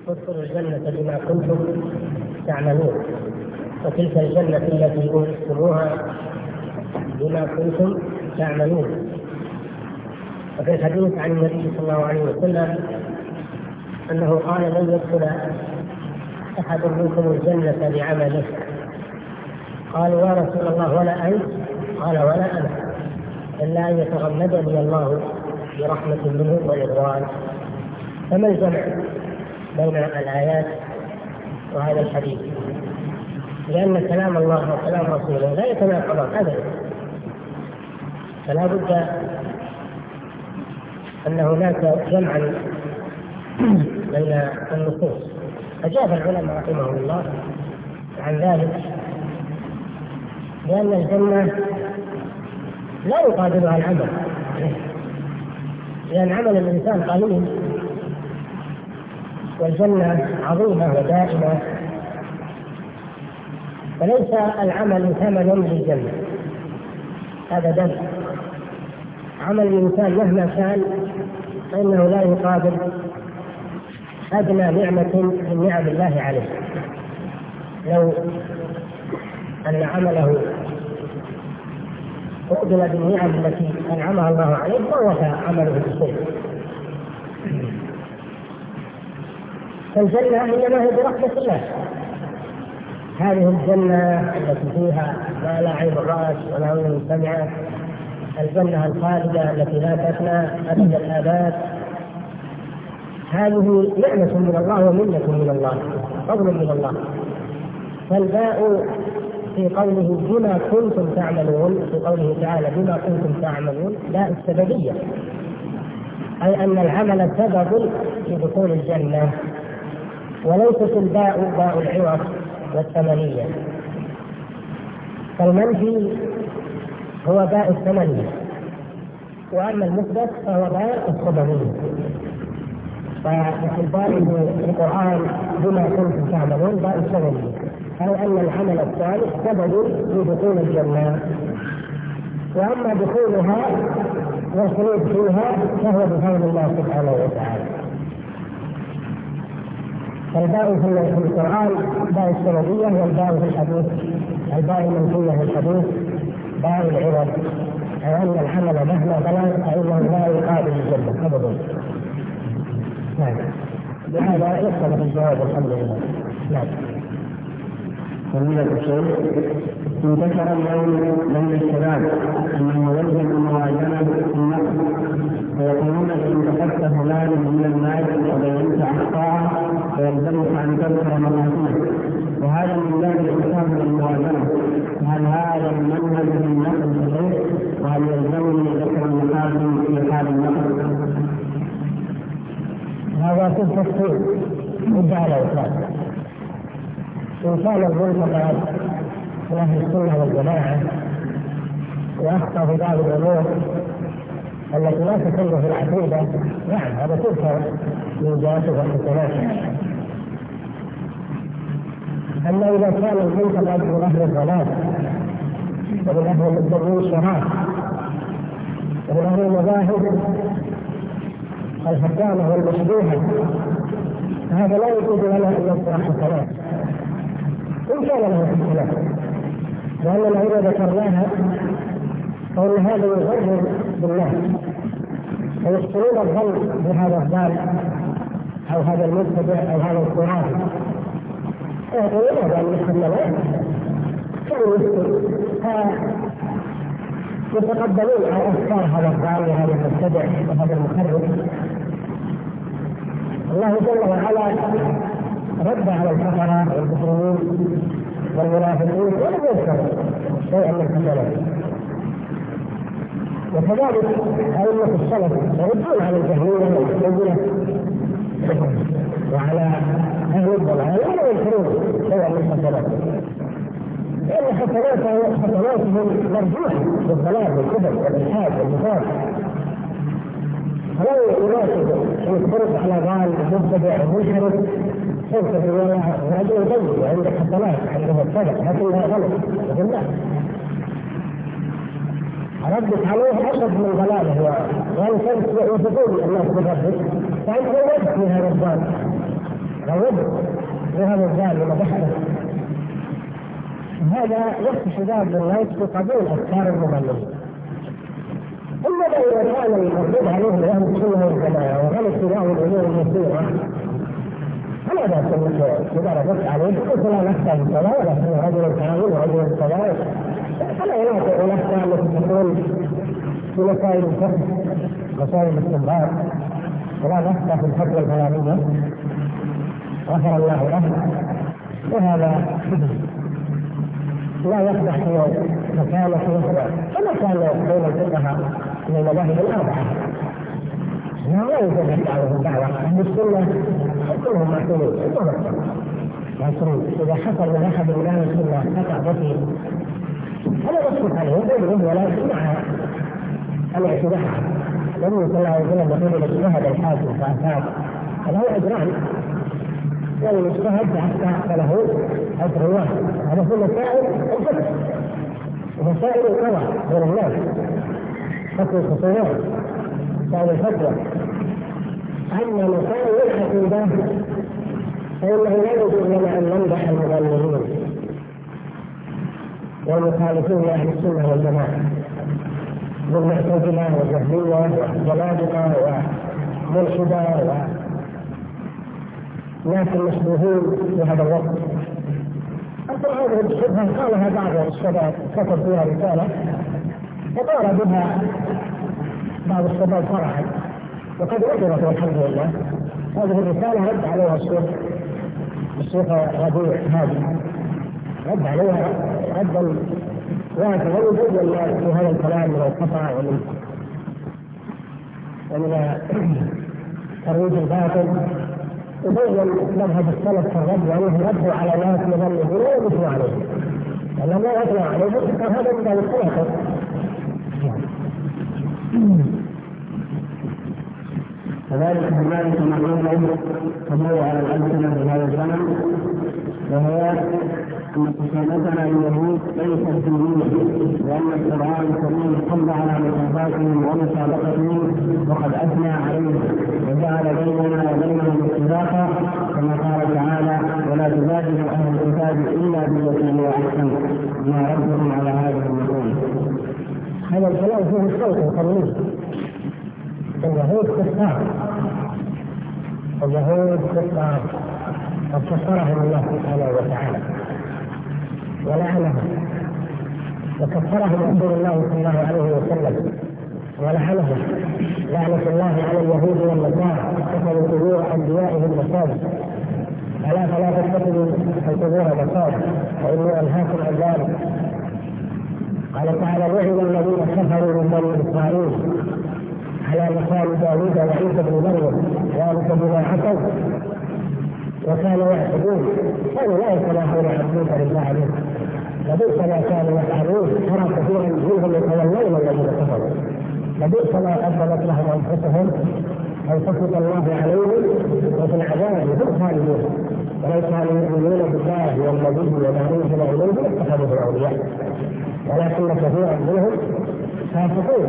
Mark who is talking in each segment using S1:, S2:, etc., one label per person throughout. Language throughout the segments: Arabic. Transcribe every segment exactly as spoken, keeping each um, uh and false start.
S1: ادخلوا الجنة بما كنتم تعملون، وتلك الجنة التي أورثتموها بما كنتم تعملون. وفي الحديث عن النبي صلى الله عليه وسلم أنه قال: لن يدخل أحد منكم الجنة بعمله. قالوا: يا رسول الله ولا أنت؟ قال: ولا أنا، إلا أن يتغمدني الله برحمة منه ورضوان. فما الجمع بين الآيات وهذا الحديث؟ لأن كلام الله وكلام رسوله لا يتناقضان أبدا، فلا بد أن هناك جمعا بين النصوص. أجاب العلماء رحمهم الله عن ذلك لأن الجنة لا يقابلها العمل، لأن عمل الإنسان قليل والجنة عظيمة ودائمة، فليس العمل ثمنا للجنة أبدا. عمل الإنسان مهما كان فإنه لا يقابل أدنى نعمة من نعم الله عليه. لو أن عمله قبل بالنعم التي أنعمها الله عليه فوت عمله بشيء. فالجنة إنما هي برحمة الله. هذه الجنة التي فيها ما لا عين رأت ولا أذن سمعت، الجنة الخالدة التي لا تفنى أبد الآباد، هذه نعمة من الله ومنة من الله، فضل من الله. فالباء في قوله بما كنتم تعملون، في قوله تعالى بما كنتم تعملون، باء السببية، أي أن العمل سبب في دخول الجنة، وليست الباء باء العوض والثمنية. فالمنفي هو باء الثمنية، وأما المثبت فهو باء السببية. فالباء في القرآن بما كنتم تعملون باء السببية، أي أن العمل الصالح سبب في دخول الجنة، وأما دخولها والخلود فيها فهو بفضل الله سبحانه وتعالى. فالباء في القرآن باء السببية، والباء في الحديث الباء المنفية في الحديث باء العوض، أي أن العمل مهما بلغ فإنه لا يقابل الجنة أبدا. نعم، بهذا يختلف الجواب الحمد لله. نعم.
S2: فضيلة الشيخ، انتشر اليوم بين الشباب أنه يلزم الموازنة في النقد، فيقولون إن كتبت فلان من المال وبينت أخطاءه فيلزمك أن تذكر مراتبه، وهذا من باب الإنصاف للموازنة. هل هذا المنهج في النقد صحيح؟ وهل يلزمني ذكر المحاسن في حال النقد؟
S1: هذا في التفصيل مدعى على الإطلاق. إن كان المنتقد من أهل السنة والجماعة وأخطأ في بعض الأمور التي لا تكون في العقيدة، نعم هذا تذكر من جهته والحسنات. أما إذا كان المنتقد من أهل الضلال ومن أهل المدعين الشرار ومن أهل المذاهب الحكامة والمشبوهة، هذا لا يجوز لنا أن نذكر حسنات إن كان له حسنات، لأننا إذا ذكرناها فإن هذا يغرر بالناس ويحسنون الظن بهذا الضال أو هذا المبتدع أو هذا الخرافي، ويقولون هذا المحملات كانوا يتقبلون على أفكار هذا الضال وهذا المبتدع وهذا المخرف. الله جل وعلا رد على الكفرة والمسلمين والمنافقين ولم يذكر شيئا من الحسنات. وكذلك أئمة السلف يردون على الجهمية والمعتزلة وعلى أهل الضلال ولا يذكرون شيئا من الحسنات، لأن حسناتهم مرجوحة بالضلال والكبر والإلحاد والنفاق، فلا يناسب أن يخرج على ضال مبتدع ومنحرف كيف الرواية ورجل طيب عند حسنات عنده الصدق لكنها غلط بالله ردت عليه أشد من ضلاله، وأن يصدقون الناس بردك فأنت لا يجب في هذا الضال غيبه بهذا الزال ومدحته. هذا يفتح باب للناس في قبول افكار المضللين. اما اذا كان المردود عليه لاهل السنه والجماعه وغلط اتباع الامور المسيره فلا باس انك اذا رددت عليه قلت لا نخشى بالصلاه ولا رجل كامل ورجل الصلاه فلا ينافع الاخطاء التي تكون في مسائل الفقه مسائل الاستنباط ولا نخشى في الفتوى الفلانيه غفر الله له. وهذا لا يقدح في مكانه يخضع كما كان بين الفقهاء من المذاهب الاربعه. لا يوجد الدعوه الدعوه اهل السنه كلهم معصومين معصومين. اذا حصل من احد من اهل السنه قطع بصير هذا يسقط عليه يقول ولكن مع الاعتداء. النبي صلى الله عليه وسلم يقول اجتهد الحاكم فاصاب فله اجران يعني اجتهد حتى فله اجر واحد. هذا في مسائل الفقه ومسائل القضاء بين الناس حكم الخصومات مسائل الفتوى. اما مسائل العقيده فانه لا يجوز لنا ان نمدح المضللين والمخالفين لاهل السنه والجماعه بالمعتزله والجهميه والزنادقه وملحده وناس المشبوهين في هذا الوقت. أصل هذه الشبهه قالها بعض الشباب كتب فيها رساله وقال بها بعض الشباب فرحا وقد وجدت والحمد لله. هذه الرساله رد عليها الشيخ الشيخ ربيع هادي رد عليها ردا واسعا وجود في هذا الكلام من الخطا ومن ومن ترويج الباطل يبين مذهب السلف في الرد وانه ردوا على ناس مظلمين ولا يدخلوا عليهم لأنه لا يطلع عليهم هذا من باب الخلاصه.
S2: كذلك هنالك معلومة تدور على الألسنة في هذا الزمن وهي أن قصيدتنا اليهود ليست دينية لأن القرآن الكريم صلى على مصاباتهم ومسابقتهم وقد أثنى عليهم وجعل بيننا وبينهم اتفاقا كما قال تعالى ولا تجادلوا أهل الكتاب إلا بالتي هي أحسن ما ردهم على هذه النقول.
S1: هذا الكلام فيه الصوت القانوني. اليهود كفار اليهود كفار قد كفرهم الله سبحانه وتعالى ولعنهم وكفرهم رسول الله صلى الله عليه وسلم ولعنهم لعنة الله على اليهود والنصارى اتخذوا قبور انبيائهم مساجد الا فلا تتخذوا القبور مساجد فاني انهاكم عن ذلك. قال تعالى لعن الذين كفروا من بني اسرائيل على لسان داوود وعيسى بن مريم ذلك بما عصوا وكانوا يعتدون كانوا لا يتناهون عن منكر فعلوه لبئس ما كانوا يفعلون ترى كثيرا منهم يتولون الذين كفروا لبئس ما قدمت لهم انفسهم ان سخط الله عليهم وفي العذاب هم خالدون ولو كانوا يؤمنون بالله والنبي وما انزل اليه لاتخذوه اولياء ولكن كثيرا منهم فاسقون.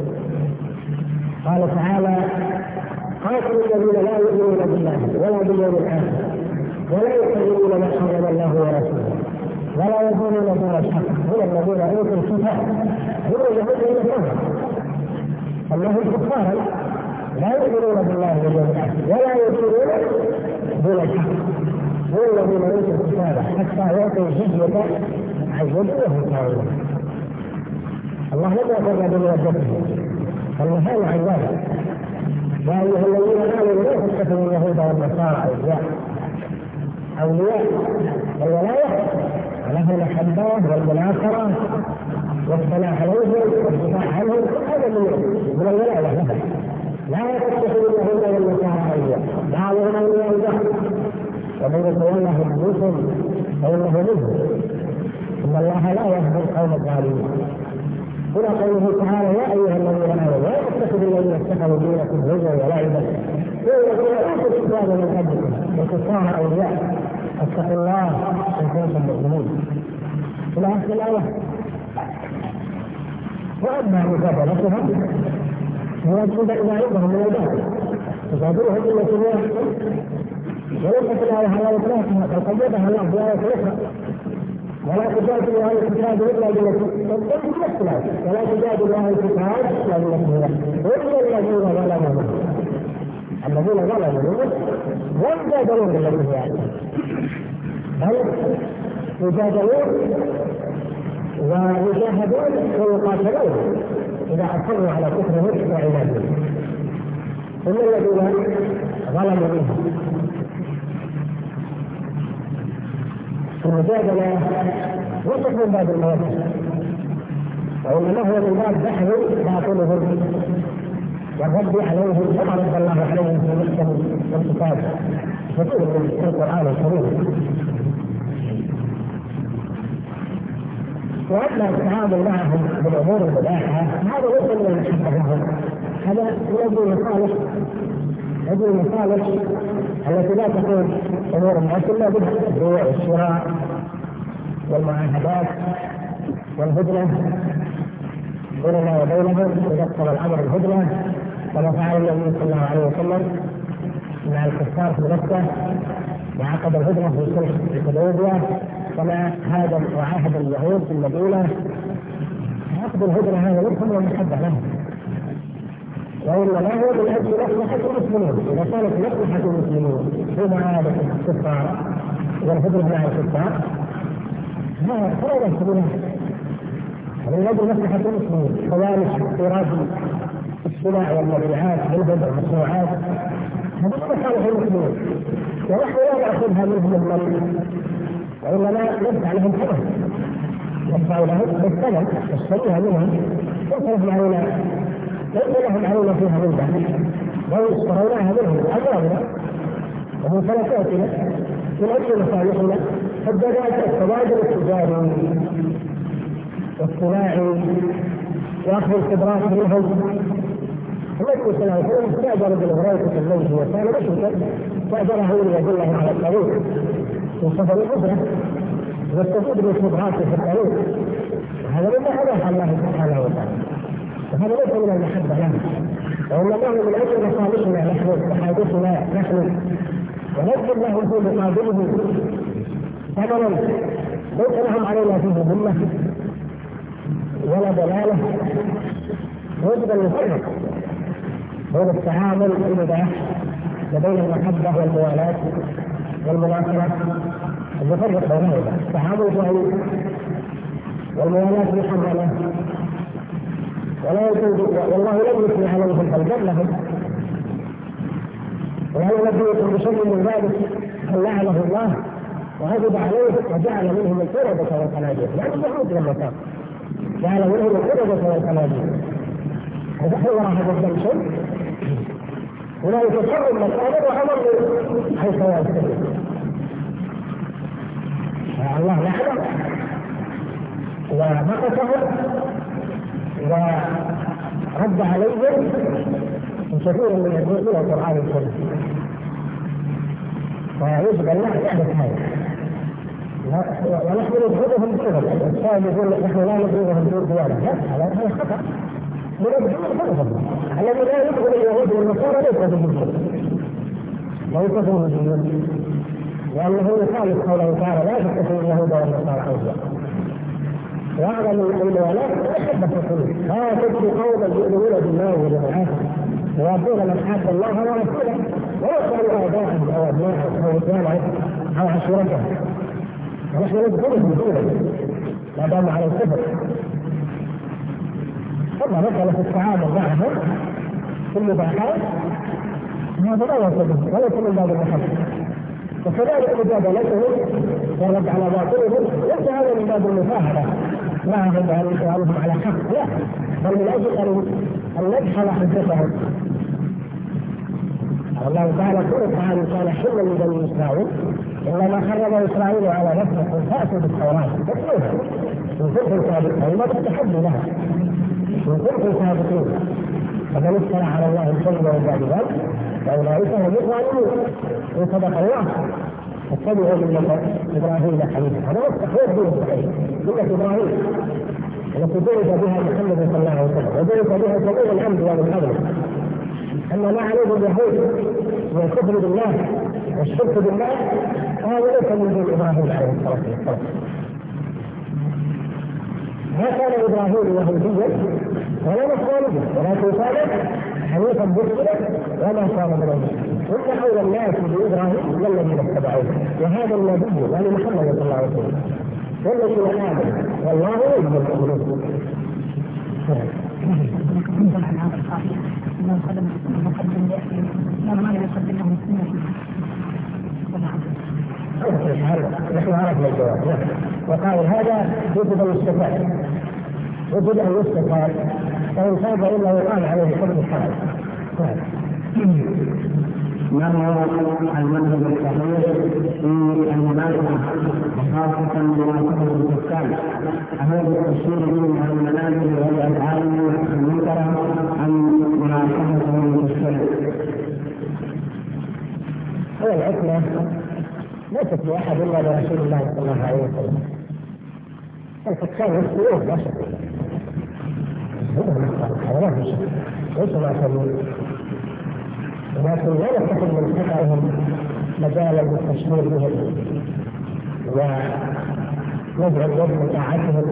S1: قال تعالى قاتلوا الذين لا يؤمنون بالله ولا باليوم الاخر ولا يحرمون ما حرم الله ورسوله ولا يدينون دين الحق من الذين اوتوا الكتاب هم اليهود والنصارى انهم كفار لا يؤمنون بالله واليوم الاخر ولا يدينون دين الحق هم الذين اوتوا الكتاب حتى يعطوا الجزيه عن يد وهم كافرون. الله لم يقر بمودته فالنهاية عن ذلك يا أيها الذين آمنوا لا تتخذوا اليهود والنصارى أولياء أولياء الولاية له المحبة والمناصرة والصلاح عليهم والدفاع عنهم هذا من الولاية لهم. لا تتخذوا اليهود والنصارى أولياء بعضهم أولياء بعض ومن يتولهم منكم فإنه منهم إن الله لا يهدي القوم الظالمين. هنا قوله تعالى يا ايها الذين امنوا لا تتخذوا الذين اتخذوا دينكم هزوا ولعبا والذين اوتوا الكتاب من قبلكم والكفار اولياء اتقوا الله ان كنتم مؤمنين الى اخر الايه. واما مجادلتهم هو اذا عندهم من الباطل تجادلهم بالتي هي احسن وليست الآية على إطلاقها بل قيدها الله بآية أخرى ولا تجادل أهل الكتاب إلا بالتي ولا تجادل أهل الكتاب إلا بالتي هي إلا الذين ظلموا الذين ظلموا هم يجادلون بالتي هي بل يجادلون ويجاهدون ويقاتلون إذا أصروا على كفرهم وعنادهم ثم الذين ظلموا منهم. المجادلة ليست من باب المواجهة وإنما هو من باب بحث باطلهم والرد عليهم كما رد الله عليهم في محكم الكتاب كثير من القرآن الكريم. وأما التعامل معهم بالأمور المباحة هذا ليس من المحبة لهم، هذا يجري مصالح يجري مصالح التي لا تكون أمور الناس إلا بها البيع والشراء والمعاهدات والهدنة بيننا وبينهم إذا اقتضى الأمر الهدنة كما فعل النبي صلى الله عليه وسلم مع الكفار في مكة وعقد الهدنة في صلح الحديبية كما هذا وعاهد اليهود في المدينة. عقد الهدنة هذا ليس من المحبة لهم وإنما هو من أجل مصلحة المسلمين. إذا كانت مصلحة المسلمين في معاهدة الكفار والهدنة مع الكفار هذا فلا يحسبونها من أجل مصلحة المسلمين كذلك إيراد السلع والمبيعات بالبدع والمصنوعات هذه مصالح المسلمين ونحن لا نأخذها منهم المال وإنما ندفع لهم ثمن ندفع لهم بالثمن نشتريها منهم ليس لهم علينا ليس لهم علينا فيها ربا بل اشتريناها منهم أموالنا وممتلكاتنا من أجل مصالحنا فالدرجات التبادل التجاري والصناعي وأخذ الخبرات منهم. النبي صلى الله عليه وسلم استأجر بالغريقة الليل وكان مشركا استأجره ليدله على الطريق في سفر الأسرة واستفيد من خبراته في الطريق هذا مما أباح الله سبحانه وتعالى وهذا ليس من المحبة له وإنما من أجل مصالحنا نحن وحاجتنا نحن ونجد له في مقابله ثمنا ليس لهم علينا فيه ذمة ولا دلالة. يجب أن نفرق بين التعامل المباح وبين المحبة والموالاة والمناصرة نفرق بينهما. التعامل جائز والموالاة محرمة ولا يجوز والله لم يثني عليهم بل جلهم وهل نبيكم بشيء من ذلك أن لعنه الله وغضب عليه وجعل منهم القردة والخنازير يعني يهود لما كان جعل منهم القردة والخنازير هذا هو هذا الدم شيء ولا يتصرف مكانه وعمل حيث يستطيع الله لعنه ومقته ورد عليهم كثير من القرآن الكريم ويجب أن نعرف هذا ونحن نبغضهم بغضا. الشاهد يقول نحن لا نبغضهم بغضا هذا خطأ نبغضهم بغضا. الذي لا يبغض اليهود والنصارى ليس بالمسلم ليس بالمسلم لأنه يخالف قوله تعالى لا تتخذوا اليهود والنصارى أولياء. وأعظم الموالاة أحب الرسول لا تجد قوما يؤمنون بالله واليوم الآخر ويرضون من حاد الله ورسوله ويسألوا آباءهم أو أبنائهم أو رجالهم أو عشيرتهم ونحن ندخلهم دونه ما دام على الكفر. ثم نزل في التعامل معهم في المباحات هذا لا يصدق وليس من باب المحبة. وكذلك مجادلتهم ورد على باطلهم ليس هذا من باب المفاهمة معهم وأنهم على حق لا بل من أجل أن ندخل حجتهم. الله تعالى كل الطعام كان حلا لبني إسرائيل إلا ما حرم إسرائيل على نفسه فأتوا بالتوراة تتلوها إن كنتم صادقين ما تتحدوا لها إن كنتم صادقين فمن افترى على الله الكذب وبعد ذلك فأولئك هم الظالمون إن صدق الله اتبعوا ملة إبراهيم حنيفا. هذا هو التحويل دين الصحيح ملة إبراهيم التي بعث بها محمد صلى الله عليه وسلم وبعث بها جميع الأنبياء من قبله. أما ما عليه اليهود والكفر بالله والشرك بالله هذا ليس من دين ابراهيم عليه الصلاه والسلام. ما كان ابراهيم يهوديا ولا نصرانيا ولكن كان حنيفا مسلما وما كان من المشركين. وان اولى الناس بابراهيم الذين اتبعوه وهذا النبي يعني محمد صلى الله عليه وسلم والذين امنوا والله يحب المؤمنين. نحن عرفنا الجواب. وقال هذا يجب ان يستفاد يجب ان يستفاد فان تاب الا يقال عليه حكم الحرام.
S2: ما هو المنهج الصحيح في المنازل خاصة مناسبة السكان؟ أهل التفسير من المنازل والأفعال المنكرة أم مناسبة السكان؟
S1: هو العتمة ليست لأحد إلا لرسول الله صلى الله عليه وسلم. الفكان يسلوه بشر هذا ما في شيء ليس معصومين، ولكن لا نتخذ من خطأهم مجالا للتشهير بهم ونجعل اليد من طاعتهم.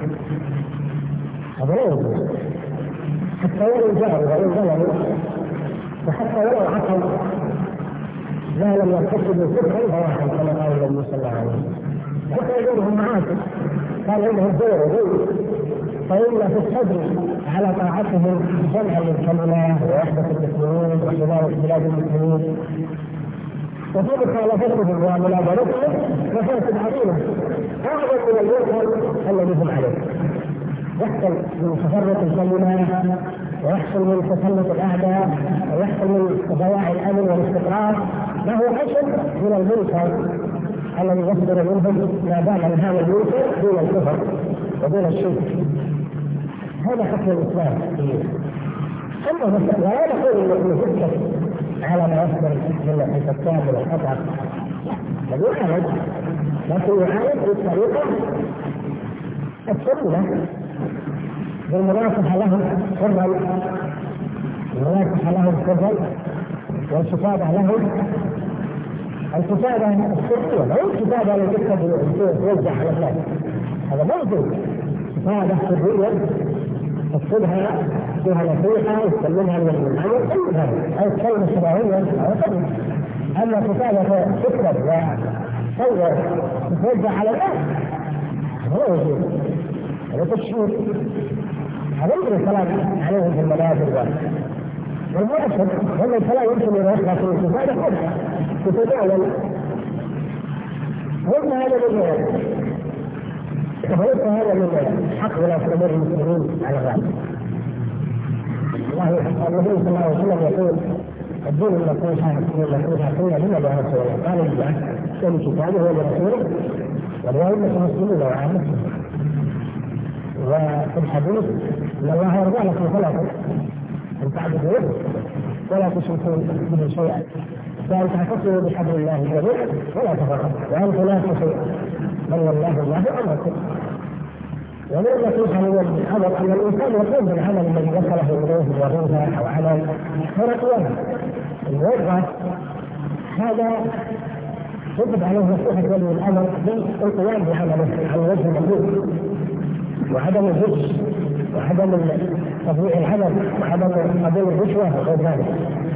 S1: هذا لا يجوز حتى ولو جاءوا وإن ظلموا وحتى ولو عصوا لا لم يرتكبوا كفرا فواحا كما قال النبي صلى الله عليه وسلم. حتى يجورهم معاصي قال عندهم دور وغير فإن في الصدر على طاعتهم جمعا للكلمة ووحدة المسلمين وحماية بلاد المسلمين، وفي مخالفتهم ومناظرتهم مفاسد عظيمة أعظم من المنكر الذي هم عليه. يحصل من تفرق الكلمة ويحصل من تسلط الأعداء ويحصل من ضياع الأمن والاستقرار، ما هو أشد من المنكر الذي يصدر منهم ما دام هذا المنكر دون الكفر ودون الشرك. هذا حكم الإسلام. أما لا نقول أنه يسكت على ما يصدر من الحكام من القطع، بل يعالج، لكن يعالج بالطريقة السنة بالمناصحة لهم سرا، المناصحة لهم سرا والكتابة لهم الكتابة السرية، لا الكتابة التي توزع على الناس، هذا ما يجوز. كتابة سرية تكتبها فيها نصيحة يسلمها لمن العمل أو كلمة شرعية أو كلمة. أما كتابة تكتب وتصور تتوزع على الناس هذا لا يجوز، هذا تشهير، هذا يمكن الكلام عليهم في المنازل. والمؤسس هم الكلام يمكن أن يخلق في الكتابة كلها تتعلم هم هذا من وليس هذا من حق ولا أمور المسلمين على الرأي. الله النبي صلى الله عليه وسلم يقول الدين النصيحة النصيحة قلنا لما يا رسول الله؟ قال لله ولكتابه ولرسوله ولأئمة المسلمين وعامتهم. وفي الحديث ان الله يرضى لكم ثلاثة: ان تعبدوه ولا تشركوا به شيئا، وان تعتصموا بحبل الله جميعا ولا تفرقوا، وان تنافسوا من والله الله امركم. ومن النصيحة هو الامر ان الانسان يقوم بالعمل الذي وصله اليه بوظيفه او عمل فرقوه الوظيفه، هذا يجب عليه نصيحة ولي الامر بالقيام بعمله على وجه المطلوب، وعدم الغش وعدم تضييع العمل وعدم قبول الرشوة وغير ذلك.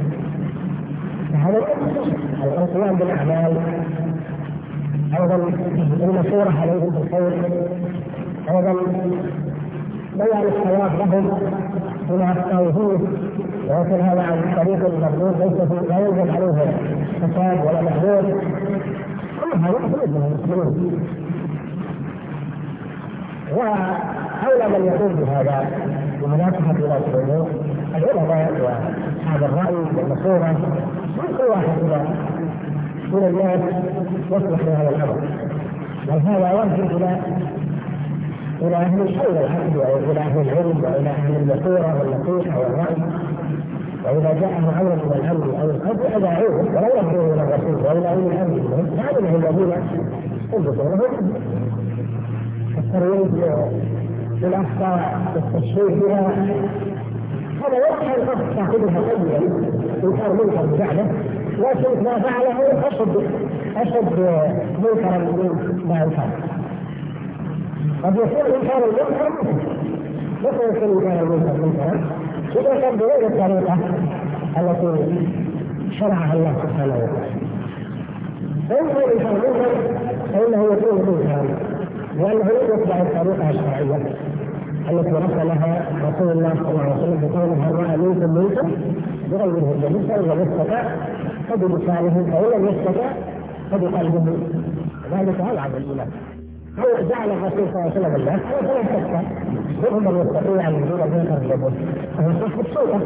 S1: فهذا القيام بالأعمال، أيضا المشورة عليهم بالخير، أيضا بيان الصواب لهم بما أخطأوه، ويكون هذا عن طريق المغلوب ليس لا يوجد عليه فساد ولا محذور. كل هذا مطلوب من المسلمين، وأولى من يقوم بهذا بمناسبة ولاة الأمور العلماء وأصحاب الرأي والمشورة، كل واحد من الناس يصلح لهذا الأمر، بل هذا يرجع إلى إلى أهل الشيء والعقد وإلى أهل العلم وإلى أهل المشورة والنصيحة والرأي. وإذا جاءه أمر من الأمر أو القدر أدعوه ولا يرجعوا إلى الرسول وإلى أولي الأمر منهم، هؤلاء الذين ينبغي لهم الترويج للأخطاء والتشهير بها. هذا وقت الأخطاء تأخذها قليلا إن كان منكر بفعله لكن ما فعله أشد أشد منكرا من ما ينكر. قد يكون إنكار المنكر مثل يكون إنكار المنكر منكرا إذا كان بغير الطريقة التي شرعها الله سبحانه وتعالى. فإنه إنكار المنكر فإنه يكون منكرا لأنه يتبع الطريقة الشرعية التي رسمها رسول الله صلى الله عليه وسلم بقوله هل رأى منكم منكر بغير الهدى فإن لم يستطع فبلسانه فإن لم يستطع فبقلبه ذلك أبعد الإيمان. هو جعل الرسول صلى الله عليه وسلم الناس فلا يستطيع منهم من يستطيع أن يزول المنكر بيده فهو صاحب السلطة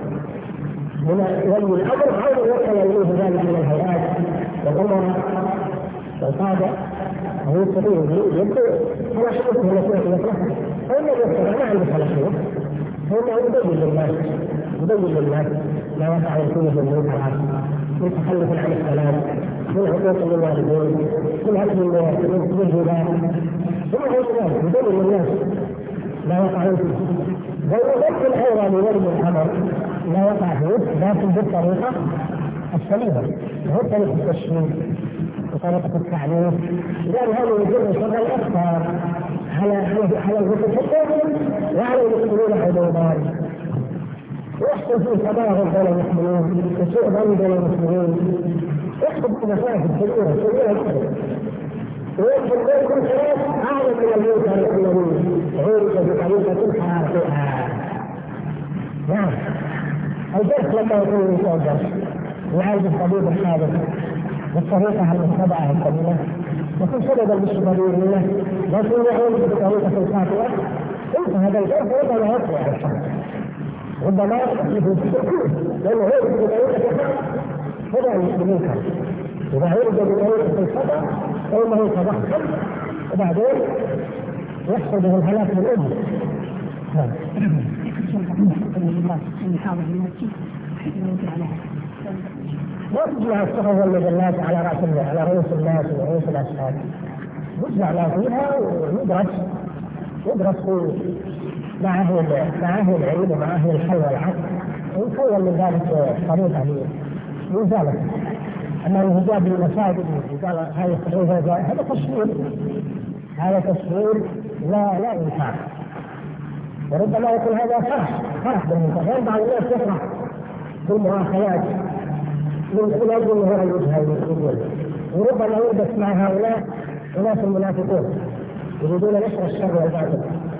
S1: من ولي الأمر أو يوصل إليه ذلك من الهيئات والأمراء والقادة وهو يستطيع يبدو صلاحيته التي يطلقها فإن لم يستطع ما عنده صلاحية فإنه يبين للناس يبين للناس ما يقع فيه من المنكرات من تخلف عن الصلاة من عقوق للوالدين من أكل الهدى ثم غير ذلك يبين للناس ما يقع فيه ويمكن أيضا لولي الأمر ما يقع فيه لكن بالطريقة السليمة وهو طريقة التشريع وطريقة التعليم لأن هذا يجب شر الأفكار على على المتفقين وعلى المسلمين حدودا ويحصل فيه تباغض بين المسلمين وسوء ظن بين المسلمين يحصل في مفاسد كبيرة كبيرة جدا ويحصل بينكم ثلاث أعظم من المنكر الذي عرف بطريقة حارقها. نعم الجرح لما يكون يسوى الجرح يعالج الطبيب الحادث بالطريقة المتبعة السليمة وكل سببا بالشبابين منه لكن يعالج بطريقة الخاطئة انت هذا الجرح ربما يطلع الشخص ربما يحدث لأنه هو بطريقة الخطأ هذا المنكر إذا عالج بطريقة الخطأ فإنه يتضخم وبعدين يحصل به الهلاك للأمة. نعم. لا تجمع الصحف والمجلات على رأس على رؤوس الناس ورؤوس الأشخاص يجمع ما فيها ويدرس يدرس مع أهل مع أهل العلم ومع أهل الحل والعقل ويكون من ذلك طريقة لإزالته. أما الهجاب للمساجد وقال هذه الصحيفة هذا تشهير هذا تشهير لا لا إنكار وربما يكون هذا فرح فرح بالمنكر بعض الناس يفرح بالمؤاخذات من خلال ظهور الوجه يقول وربما يلبس مع هؤلاء أناس المنافقون يريدون نشر الشر والباطل.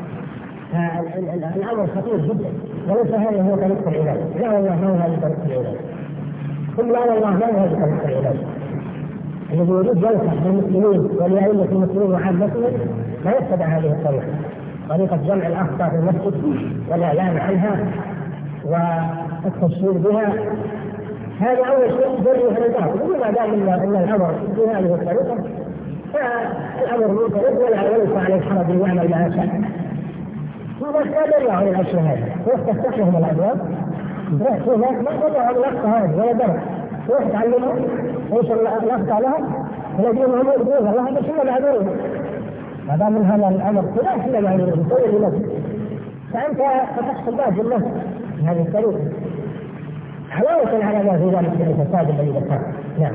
S1: الأمر خطير جدا وليس هذا هو طريقة العلاج لا والله ما هو هذه طريقة العلاج ثم لا والله ما هو هذه طريقة العلاج الذي يريد ينصح بالمسلمين ولأئمة المسلمين وعامتهم لا يتبع هذه الطريقة طريقة جمع الأخطاء في المسجد والإعلان عنها والتشهير بها. هذا أول شيء يجري في الباطل وما دام أن الأمر بهذه الطريقة فالأمر منكر ولا ينفع على الحرج أن يعمل ما شاء. هذا لا يدل على الأشياء هذه ويفتح لهم الأبواب هناك ما تضع الأخطاء هذه ولا درس ويتعلموا ايش الأخطاء لهم الذين هم يريدون الله بس هم معذورين ما دام من هذا الأمر كذا كلنا معذورين كل لنفسك فأنت فتحت الباب للنفس بهذه الطريقة علاوة على ما في ذلك من الفساد الذي ذكرته. نعم.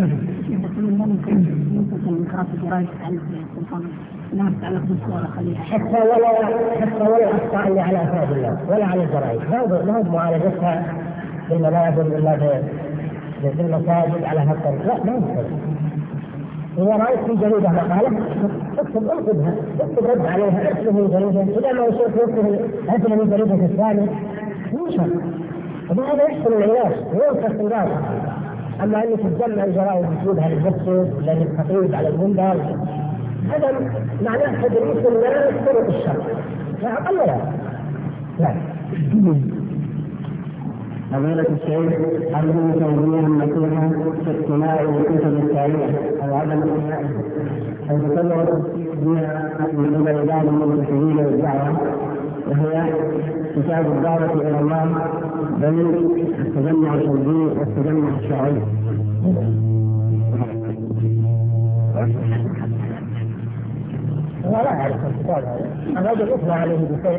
S1: حتى ولا حتى ولا الأخطاء اللي على أفراد الله ولا على الجرائم ما هو معالجتها بالمنابر ولا بالمساجد على هالطريق لا ما يمكن. إذا رأيت في جريدة مقالة اكتب انقذها اكتب رد عليها ارسله من جريدة إذا ما يشوف ارسله من جريدة الثانية ينشر وبهذا يحصل العلاج وينشر استمرار. أما أنك تجمع الجرائد وتجيبها للمسجد ولا للخطيب على المنبر هذا معناه تدريس الناس طرق الشر لا أقل لا لا.
S2: فضيلة الشيخ هل من توجيه النصيحة في اقتناع الكتب التاريخ أو عدم اقتناعها حيث تدرس بها من قبل بعض الملتزمين بالدعوة وهي كتاب الدعوة إلى الله بين التجمع الحزبي والتجمع الشرعي؟
S1: لا لا أعرف الكتاب هذا الرجل يطلع عليه بشيء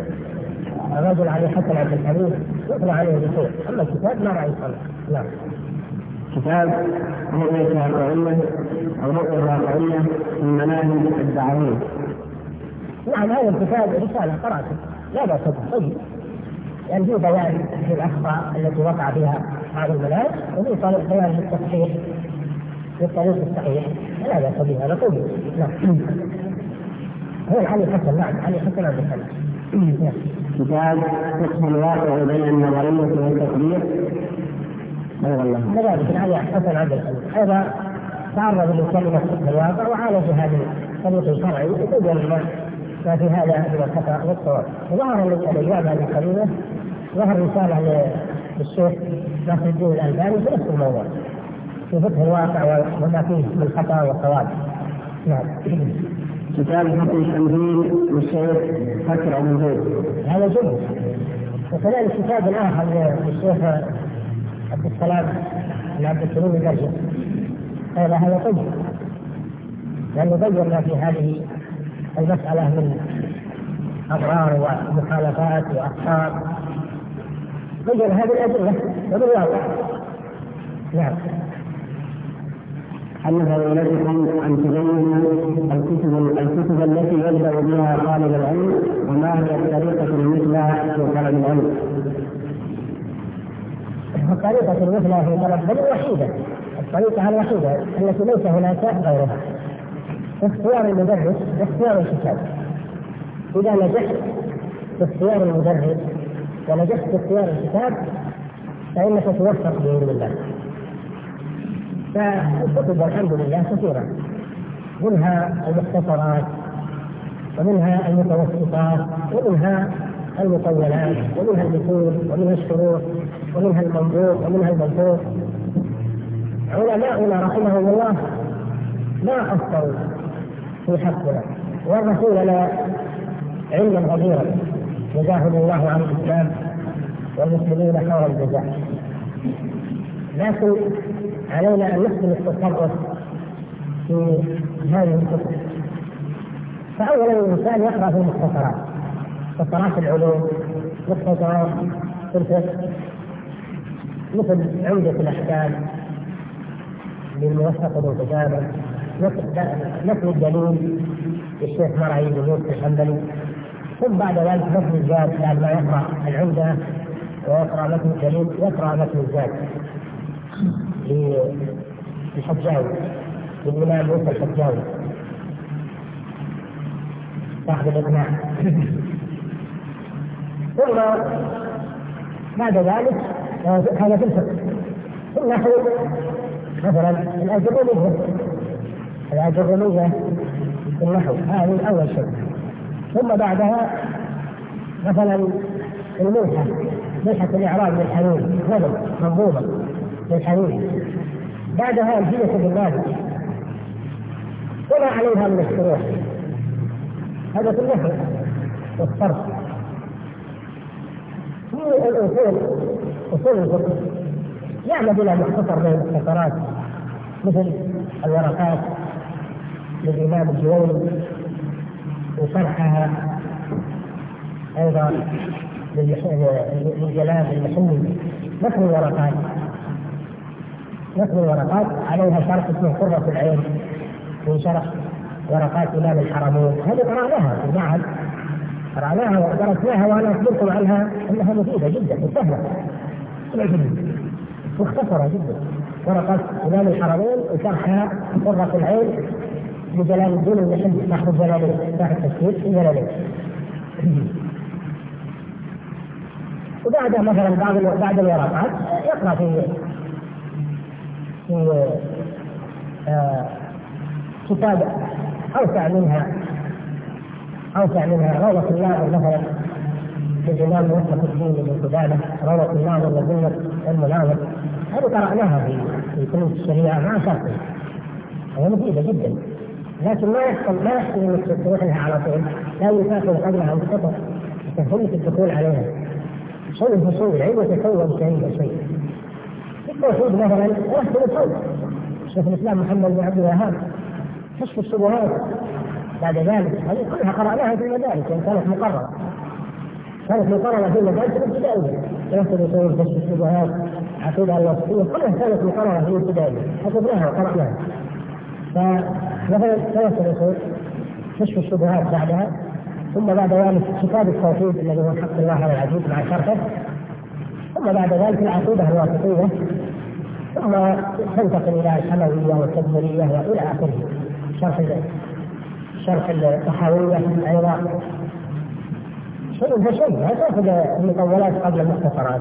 S1: الرجل عليه حسن عبد الحميد يطلع عليه بشيء أما الكتاب ما رأي صلى. نعم.
S2: كتاب رؤية واقعية أو رؤية واقعية في المناهج الدعوية.
S1: نعم هذا الكتاب رسالة قرأته لا بأس به طيب، يعني في بيان للأخطاء التي وقع فيها بعض المناهج وفي بيان للتصحيح للطريق الصحيح لا بأس به هذا طيب. نعم هو علي حسن. نعم علي حسن عبد السلام.
S2: كتاب فقه الواقع بين النظرية والتطبيق. أيضا الله
S1: كذلك علي حسن عبد السلام هذا تعرض لكلمة فقه الواقع وعالج هذه الطريق الشرعي وتبين ما في هذا من الخطأ والصواب. وظهر الإجابة هذه الكلمة ظهر رسالة للشيخ ناصر الدين الألباني في نفس الموضوع في فقه الواقع وما فيه من خطأ والصواب. نعم.
S2: كتاب حكم التنزيل للشيخ فكر أبو زيد
S1: هذا جميل. وكذلك كتاب آخر للشيخ عبد السلام بن عبد الكريم الجرجي هذا هذا طيب لأنه بين ما في هذه المسألة من أضرار ومخالفات وأخطاء بين هذه الأدلة وبالواقع. نعم.
S2: أنه يجب أن تبين الكتب الكتب التي يبدأ بها طالب العلم وما هي الطريقة المثلى في طلب العلم.
S1: الطريقة المثلى في طلب بل الوحيدة الطريقة الوحيدة التي ليس هناك غيرها اختيار المدرس واختيار الكتاب. إذا نجحت في اختيار المدرس ونجحت في اختيار الكتاب فإنك توفق بإذن الله. فالكتب الحمد لله كثيرة منها المختصرات ومنها المتوسطات ومنها المطولات ومنها المتون ومنها الشروط ومنها المنظور ومنها المنظور. علماؤنا رحمهم الله ما قصروا في حقنا ورثوا لنا علما غزيرا جزاهم الله عن الإسلام والمسلمين خير الجزاء. لكن علينا أن نحسن التصرف في هذه الكتب. فأولا الإنسان يقرأ في المختصرات مختصرات العلوم مختصرات في الفقه مثل عمدة الأحكام للموفق بن قدامة نقل الدليل للشيخ مرعي بن يوسف الحنبلي. ثم بعد ذلك نقل الزاد بعد ما يقرأ العمدة ويقرأ متن الدليل يقرأ متن الزاد للحجاوي للإمام موسى الحجاوي صاحب الإقناع. ثم بعد ذلك هذا في الفقه في النحو مثلا الأجرومية الأجرومية في النحو هذه أول شيء. ثم بعدها مثلا الملحة ملحة الإعراب للحنين نظم منظومة للحنين. بعدها الجية بالنادي وما عليها من الشروح. هذا في النحو والصرف. في الأصول أصول الفقه يعمل إلى مختصر من المختصرات مثل الورقات للإمام الجويني وشرحها أيضا للجلال المحمي. نقل الورقات نقل الورقات عليها شرح اسمه قرة العين من شرح ورقات إمام الحرمين. هذه قرأناها في المعهد قرأناها ودرسناها وأنا أخبركم عنها أنها مفيدة جدا وسهلة مختصرة جدا. ورقات إمام الحرمين وشرحها قرة العين لجلال الدين المحمي صاحب الجلالين صاحب التفسير الجلالين. وبعدها مثلا بعد بعد الورقات يقرأ في في آه كتاب أوسع منها أوسع منها روضة الناظر مثلا للإمام موفق الدين بن قدامة روضة الناظر وزنة المناظر. هذه قرأناها في في كتب الشريعة مع شرطه هي مفيدة جدا. لكن ما يحصل ما يحصل انك تروح لها على طول لا يسافر قبلها بخطر تفهمك الدخول عليها. شيء الفصول العلم يتكون شيء شيء التوحيد مثلا رحت الفصول شيخ الاسلام محمد بن عبد الوهاب كشف الشبهات. بعد ذلك هذه كلها قرأناها في المدارس وان كانت مقررة كانت مقررة في المدارس الابتدائية. رحت الفصول كشف الشبهات العقيدة الوصفية كلها كانت مقررة في الابتدائية، حفظناها وقرأناها. فمثلا ثلاث الأصول، كشف الشبهات بعدها، ثم بعد ذلك كتاب التوحيد الذي هو حق الله على العزيز مع شرحه، ثم بعد ذلك العقيدة الواسطية، ثم تنتقل إلى الحموية والتدمرية وإلى آخره، شرح شرح الطحاوية أيضا، شيء فشيء. لا تأخذ المطولات قبل المختصرات.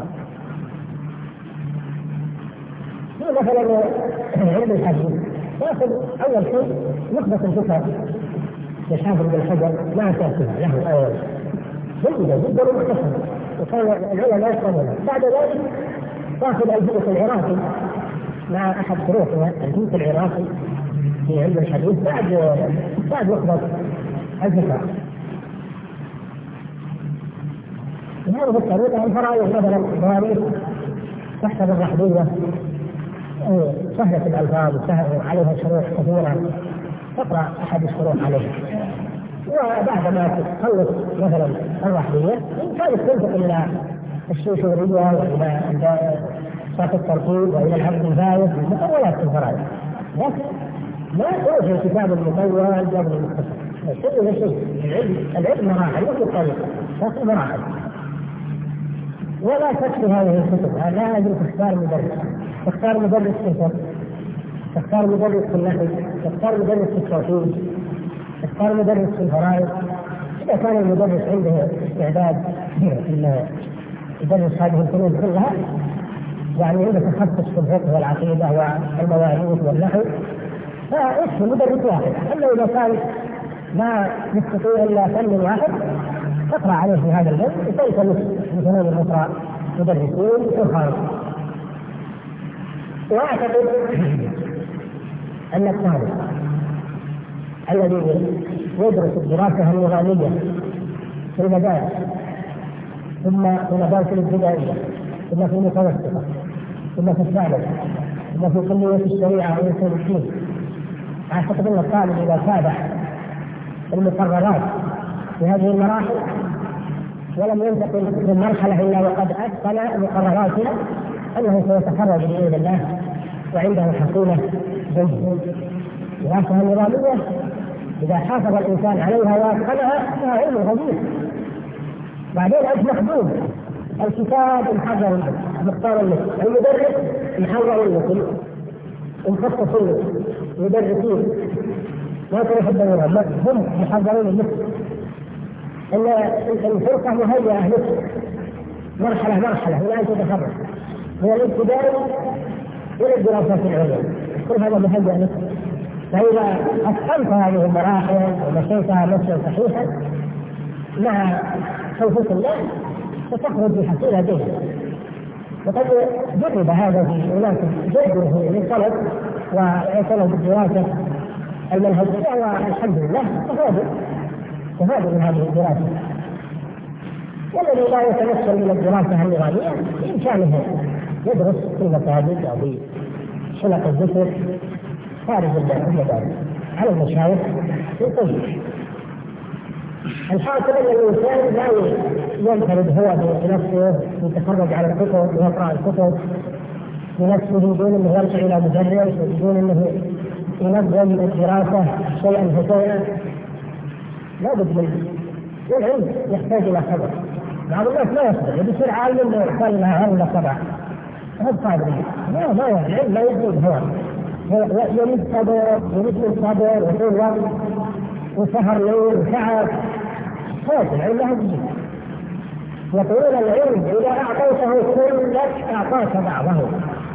S1: مثلا علم الحديث تأخذ أول شيء نخبة الفكر للحافظ بن حجر مع تأثيرها له أول جيدة جدا ومختصرة، وكان العلماء يفهمونها. بعد ذلك تأخذ الفقه العراقي مع أحد شروحها، الفقه العراقي في علم الحديث بعد بعد نخبة الفكر. بهذه الطريقة الفرائض مثلا مواريث تحسب الرحبية سهلة الألفاظ وسهل عليها شروح كثيرة، تقرأ أحد الشروح عليها، وبعد ما تخلص مثلا الرحبية كانت تنتقل إلى الشيشورية وإلى صف الترتيب وإلى العبد الفايز مطولات الفرائض، بس ما توجه الكتاب المطول قبل المختصر. شيء شيء العلم العلم مراحل وفي الطريقة تأخذ مراحل، ولا تكفي هذه الكتب. لا يجب تختار مدرس، تختار مدرس في الفقه، تختار مدرس في النحو، تختار مدرس في التوحيد، تختار مدرس في الفرائض. إذا كان المدرس عنده استعداد يدرس هذه الفنون كلها، يعني عنده تخصص في الفقه والعقيدة والمواريث والنحو، فيكفي مدرس واحد. أما إذا كان لا يستطيع إلا فن واحد تقرأ عليه في هذا الفن وتلتمس مثلا الأخرى مدرسين وخارج. وأعتقد أن الطالب الذي يدرس الدراسة النظامية في المدارس، ثم في المدارس الابتدائية، ثم في المتوسطة، ثم في الثالثة، ثم في كلية الشريعة وأصول الدين، أعتقد أن الطالب إذا تابع المقررات في هذه المراحل ولم ينتقل من مرحلة إلا وقد أتقن مقرراتها أنه سيتخرج بإذن الله وعنده حصيلة جيدة. دراسة النظامية إذا حافظ الإنسان عليها وأتقنها فهو علم غزير. بعدين أنت محدود، الكتاب محضر لك، مختار لك، المدرس محضر لك، مخصص لك، مدرسين ما تروح الدورة هم محضرين لك، إن الفرقة مهيئة لك مرحلة مرحلة إلى أن تتخرج من الابتدائي إلى الدراسات العليا، كل هذا مهيئ لك. فإذا أتقنت هذه المراحل ومشيتها مشيا صحيحا مع توفيق الله ستخرج بحصيلة جيدة. وقد جرب هذا في أناس جدوا من طلب واعتنوا بالدراسة المنهجية والحمد لله تفادوا تفادوا من هذه الدراسة. والذي لا يتمثل من الدراسة النظامية بإمكانه يدرس في المساجد أو في حلق الذكر خارج المدارس على المشايخ في الطريق. الحاصل أن الإنسان لا ينفرد هو بنفسه يتفرج على الكتب ويقرأ الكتب بنفسه بدون أنه يرجع إلى مدرس وبدون أنه ينظم الدراسة شيئا فشيئا. لا بد من العلم يحتاج إلى صبر. بعض الناس لا يصبر يبي يصير عالم ويصل لها عرض صبع هذا صادق. لا لا العلم لا يجوز هو يريد صبر يريد الصبر وطول وقت وسهر ليل وتعب. هذا العلم لا يجوز. يقولون العلم إذا أعطيته كلك أعطاك بعضه.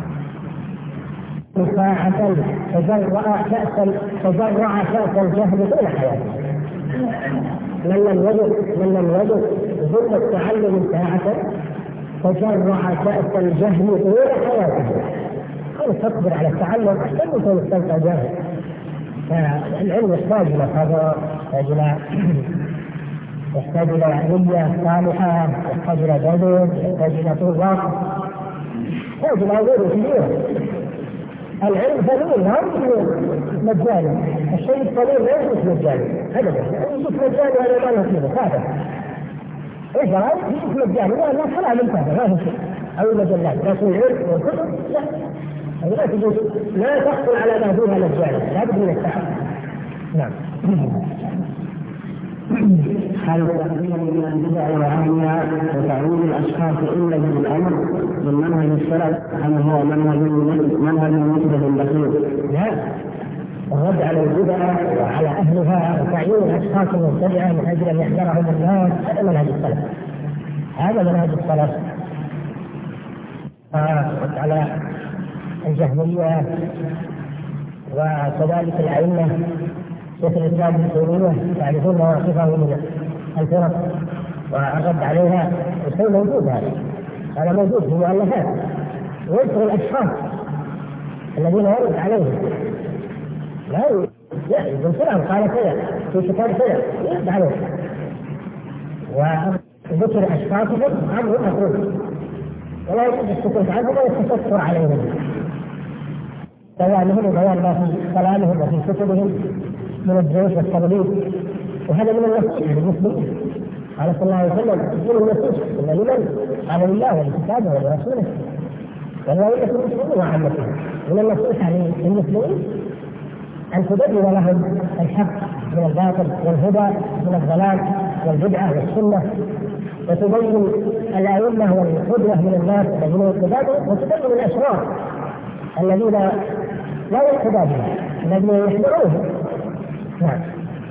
S1: ساعة تجرع كأس تجرع كأس الجهل طول حياته. من لم يجد من لم يجد ذل التعلم ساعة تجرع كأس الجهل طول حياته. قال تصبر على التعلم أحسن من تستمتع جاهل. فالعلم يحتاج إلى صبر، يحتاج إلى يحتاج إلى نية صالحة، يحتاج إلى جهد، يحتاج إلى طول وقت، يحتاج إلى أمور كثيرة. العلم ثمين لا يمكن مجانا. الشيء الثمين لا يمكن مجانا أبدا. يمكن مجانا ولا ما نصيبه هذا. إيش رأيك؟ يمكن مجانا لا لا خلاص منتهى ما في شيء. أو المجلات، لكن العلم والكتب لا، هذه لا تجوز، لا تحصل على ما دونها مجانا، لابد من التعب. نعم.
S2: هل التحذير من البدع وأهلها وتعويل الأشخاص إلا بالأمر من منهج السلف أم هو منهج منهج مسلم بسيط؟
S1: لا، الرد على البدع وعلى أهلها وتعيين الأشخاص المبتدعة من أجل أن يحذرهم الناس، هذا منهج السلف، هذا منهج السلف. الرد على الجهمية وكذلك الأئمة شيخ الإسلام ابن تيمية تعرفون مواقفه من الفرق والرد عليها، الشيء موجود، هذا هذا موجود في مؤلفات، ويذكر الأشخاص الذين يرد عليهم، لا يقول فلان قال كذا في كتاب كذا يرد عليه، وذكر أشخاصهم عنه مفروض، ولا يجوز السكوت عنهم ولا التستر عليهم، بيانهم وبيان ما في كلامهم وفي كتبهم من الدروس والتغليب، وهذا من النصيحة للمسلمين. قال صلى الله عليه وسلم: الدين النصيحة، إلا لمن؟ قال لله ولكتابه ولرسوله والله يكون المسلمين وعامتهم. من النصيحة للمسلمين أن تبين لهم الحق من الباطل والهدى من الضلال والبدعة والسنة، وتبين الأئمة والقدوة من الناس الذين يقتدون، وتبين الأشرار الذين لا يقتدى بهم الذين يحذروهم. نعم.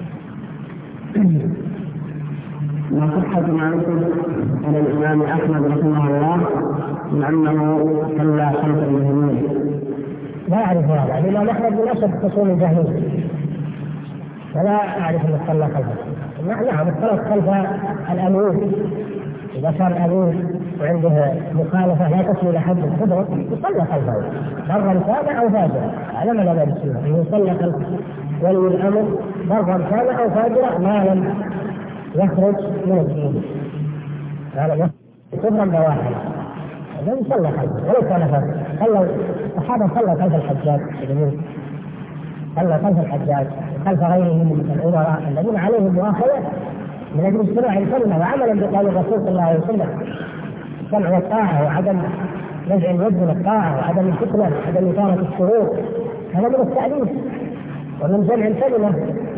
S2: ما صحة معرفة عن الإمام أحمد رحمه الله من أنه صلى خلف الجهمية؟
S1: لا أعرف هذا، الإمام أحمد من أشد خصوم الجهمية، ولا أعرف أنه صلى خلفه. نعم، الصلاة خلف الأمير إذا كان أمير وعنده مخالفة لا تصل إلى حد الكفر يصلى خلفه، برا كان أو فاجرا، هذا ما لا بأس فيه، أن يصلى خلف ولي الأمر برا كان أو فاجرا ما لم يخرج من الدين، هذا كفرا بواحدا، الذي صلى خلفه ولو كان فاجرا. صلى الصحابة صلى خلف الحجاج، صلى خلف الحجاج خلف غيرهم من الأمراء الذين عليهم مؤاخذة من أجل اجتماع الكلمة وعملا بقول الرسول صلى الله عليه وسلم، سمع الطاعة وعدم نزع اليد من الطاعة وعدم الفتنة وعدم إثارة الشرور، هذا من التعليم ومن جمع الكلمة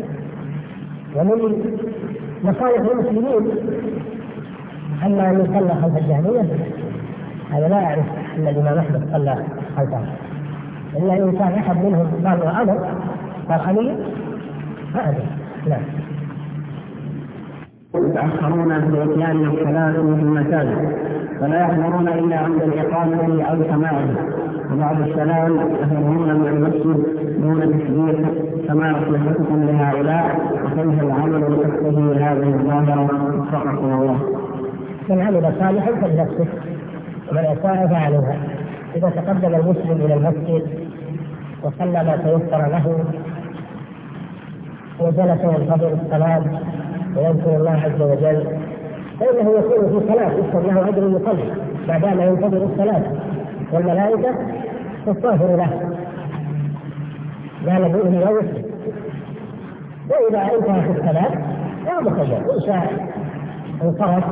S1: ومن مصالح المسلمين. أما أن يصلى خلف الجهمية هذا لا أعرف أن الإمام أحمد صلى خلفه، إلا إن كان أحد منهم قال وأمر قال أمير هذا لا.
S2: يتأخرون في إتيان الصلاة في المساجد ولا يحضرون إلا عند الإقامة أو سماعه، وبعد السلام يخرجون من المسجد دون تكبير، فما نصيحتكم لهؤلاء وكيف العمل بتكفيه هذه الظاهرة وفقكم الله؟
S1: من عمل صالحا فلنفسه ومن أساء فعليها. إذا تقدم المسلم إلى المسجد وصلى ما تيسر له وجلس ينتظر الصلاة ويذكر الله عز وجل فإنه يكون في صلاة يذكر له أجر يصلي ما دام ينتظر الصلاة، والملائكة تستغفر له لا نبوء لا يسلم. وإذا انتهى في الصلاة لا مخير، إن شاء انصرف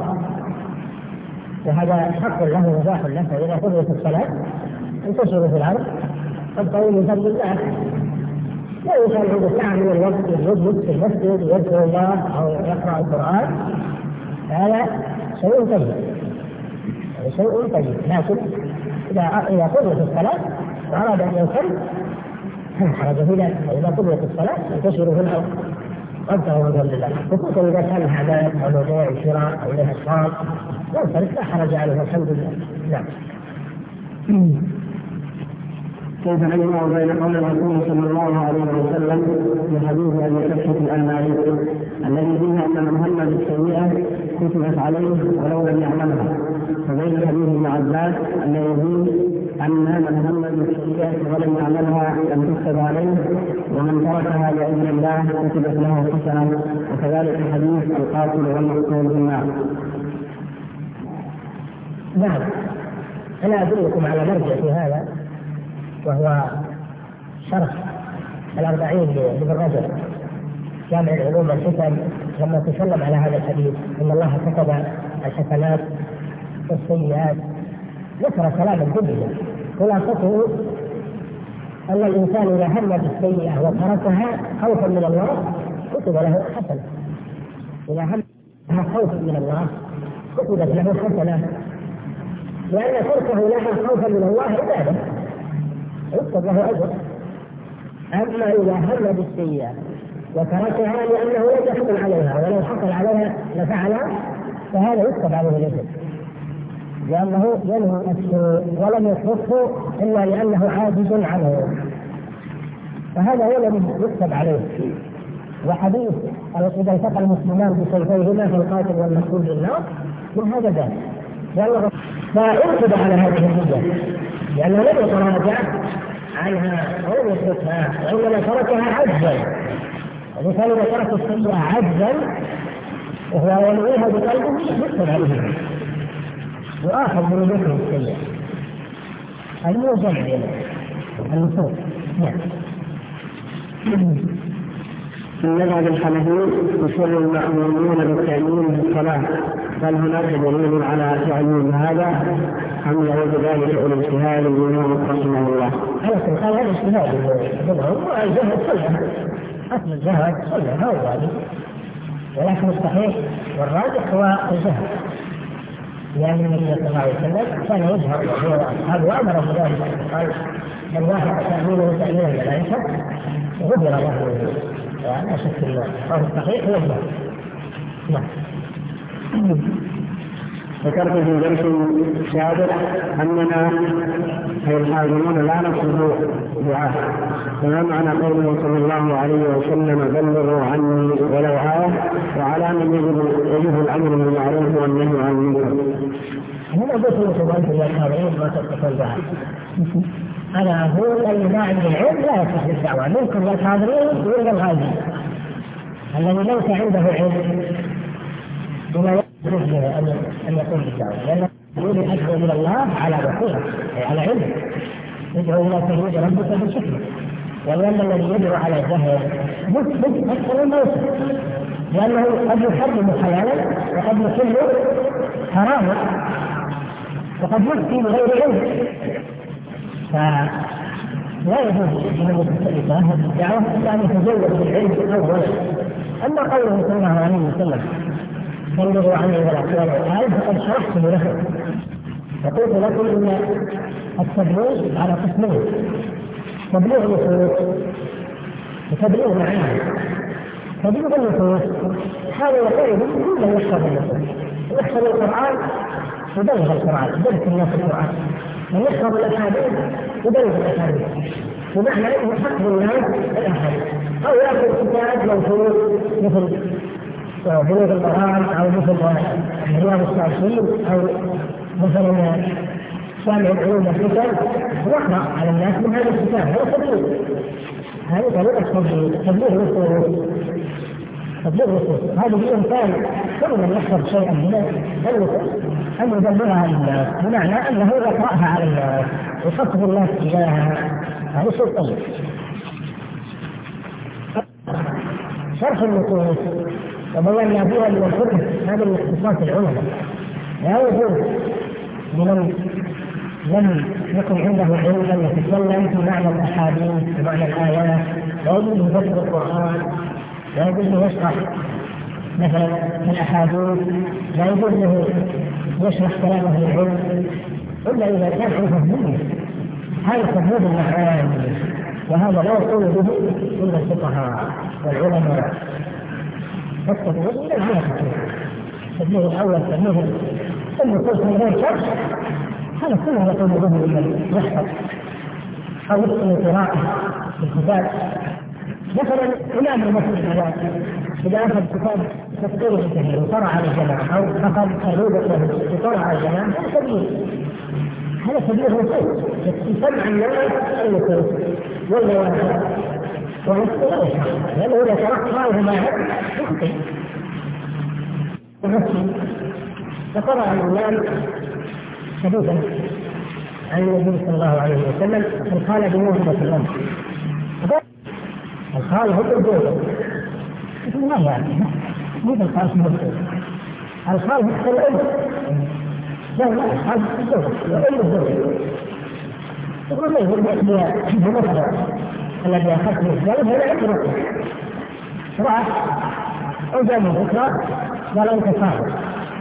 S1: وهذا حق له وباح له. وإذا قضيت الصلاة انتشروا في الأرض فابتغوا من فضل الله. لا يكون عنده ساعة من الوقت يجلس في المسجد ويذكر الله أو يقرأ القرآن، هذا شيء طيب، شيء طيب. لكن إذا إذا قضيت الصلاة وأراد أن ينصرف فلا حرج في ذلك. وإذا قضيت الصلاة انتشروا في الأرض وابتغوا من فضل الله، خصوصا إذا كان حدث أو موضوع شراء أو له أشخاص ينصرف لا حرج عليه الحمد لله. نعم.
S2: كيف نجمع بين قول الرسول صلى الله عليه وسلم في حديث ابي كبشه الانماري الذي فيه ان من هم بالسيئه كتبت عليه ولو لم يعملها، وبين حديث ابن عباس الذي فيه ان من هم بالسيئه ولم يعملها لم تكتب عليه ومن تركها باذن الله كتبت له حسنه، وكذلك حديث القاتل والمقتول بالنار.
S1: نعم، انا ادلكم على مرجع في هذا وهو شرح الأربعين لابن رجب جامع العلوم والحكم، لما تكلم على هذا الحديث ان الله كتب الحسنات والسيئات ذكر كلاما جدا خلاصته أن الإنسان إذا هم بالسيئة وتركها خوفا من الله كتب له حسنة. إذا هم خوفا من الله كتبت له حسنة، لأن تركه لها خوفا من الله عبادة يكتب له أجر. أما إذا هم بالسيئة وتركها لأنه لم يحصل عليها ولو حصل عليها لفعلها فهذا يكتب عليه الأجر، لأنه ينهى السوء ولم يتركه إلا لأنه عاجز عنه، فهذا هو الذي يكتب عليه. وحديث إذا التقى المسلمان بسيفيهما فالقاتل والمقتول بالنار من هذا ذلك، لأنه فأكتب على هذه النية لأنه لم يتراجع عنها ولم يتركها وإنما تركها عجزا. الإنسان إذا ترك السيئة عجزا وهو ينويها بقلبه يكتب عليه وآخر من ذكر السيئة الموجب النصوص. نعم.
S2: في المذهب الحنفي يسر المأمومون بالتأمين بالصلاة، بل هناك دليل على تعليم هذا أم يعود ذلك إلى اجتهاد الإمام رحمه الله؟
S1: على كل حال هذا اجتهاد منهم والجهد كله أصل الجهد كله هو الواجب، ولكن الصحيح والراجح هو الجهد، لأن النبي صلى الله عليه وسلم كان يجهر وهو أصحابه وأمر بذلك قال من واحد تأمينه تأمينا لا يشهد غفر له لا شك الله. هذا الصحيح هو الجهد. نعم.
S2: ذكرت في درس سابق أننا أي الحاضرون لا نطلب دعاء، فما معنى قوله صلى الله عليه وسلم بلغوا عني ولو آية، وعلى من يجب الأمر بالمعروف والنهي عن المنكر؟
S1: هنا قلت لكم أنتم يا الحاضرين ما تتقون دعاء، أنا أقول أن ما عندي علم لا يصح للدعوة، منكم يا الحاضرين وإلى الغالبين الذي ليس عنده علم بما يجب أن يكون بالدعوة، لأنه يقول أدعو إلى الله على بصيرة أي على علم، يدعو إلى توحيد ربك بالحكمة، ولأن الذي يدعو على جهل مسلم أكثر من يوسف، لأنه قد يحرم حلالا وقد يحل حراما وقد يفتي بغير علم، فلا يجوز لمن يتأهل بالدعوة إلا أن يتزود بالعلم أولا. أما قوله صلى الله عليه وسلم بلغوا عني ولا تولوا فقد شرحته لكم، فقلت لكم ان التبليغ على قسمين: تبليغ النصوص وتبليغ معاني. تبليغ النصوص هذا يقول كل من يحفظ النصوص، يحفظ القرآن يبلغ القرآن، يدرس الناس القرآن، من يحفظ الأحاديث يبلغ الأحاديث، بمعنى أنه يحفظ الناس الأحاديث، أو يأخذ كتاب موجود مثل بلوغ القرآن أو مثل رياض الصالحين أو مثلا جامع العلوم والحكم ويقرأ على الناس من هذا الكتاب. هذا تبليغ، هذه طريقة تبليغ النصوص. تبليغ النصوص هذا بإمكان كل من يحفظ شيئا من النصوص أن يبلغها للناس، بمعنى أنه يقرأها على الناس ويخاطب الناس إياها. هذا شيء طيب. شرح النصوص وبينا فيها من الفقه هذا من اختصاص العلماء، لا يجوز لمن لم يكن عنده علم ان يتكلم في معنى الاحاديث ومعنى الايات، لا يجوز له ذكر القران، لا يجوز له يشرح مثلا الاحاديث، لا يجوز له يشرح كلام اهل العلم الا اذا كان عنده منه. هذا تفويض المعاني، وهذا لا يقول به الا الفقهاء والعلماء. فالتبليغ إلى العمل التبليغ الأول تبليغ النصوص من غير شرح، هذا كله يقول به من يحفظ أو يحسن قراءة الكتاب. مثلا إمام المسجد إذا أخذ كتاب تفسير الكثير وقرأ على الجماعة أو أخذ خلوده له وقرأ على الجماعة، هذا تبليغ، هذا تبليغ نصوص يسمع الناس النصوص والمواعظ ويسأل إيش، لأنه إذا تركها وهو ما يخطئ. فقرأ الإمام حديثا عن النبي صلى الله عليه وسلم الخال بموهبة الأمر. الخال هو الجوزة، ما يعني مو بالخال في الخال هو الأمر، لا لا هذا الزوج وأم الزوج يقول لي هو بمصدر الذي أخذت من الزوج هذا عند راح أجا من ذكرى قال أنت صاحب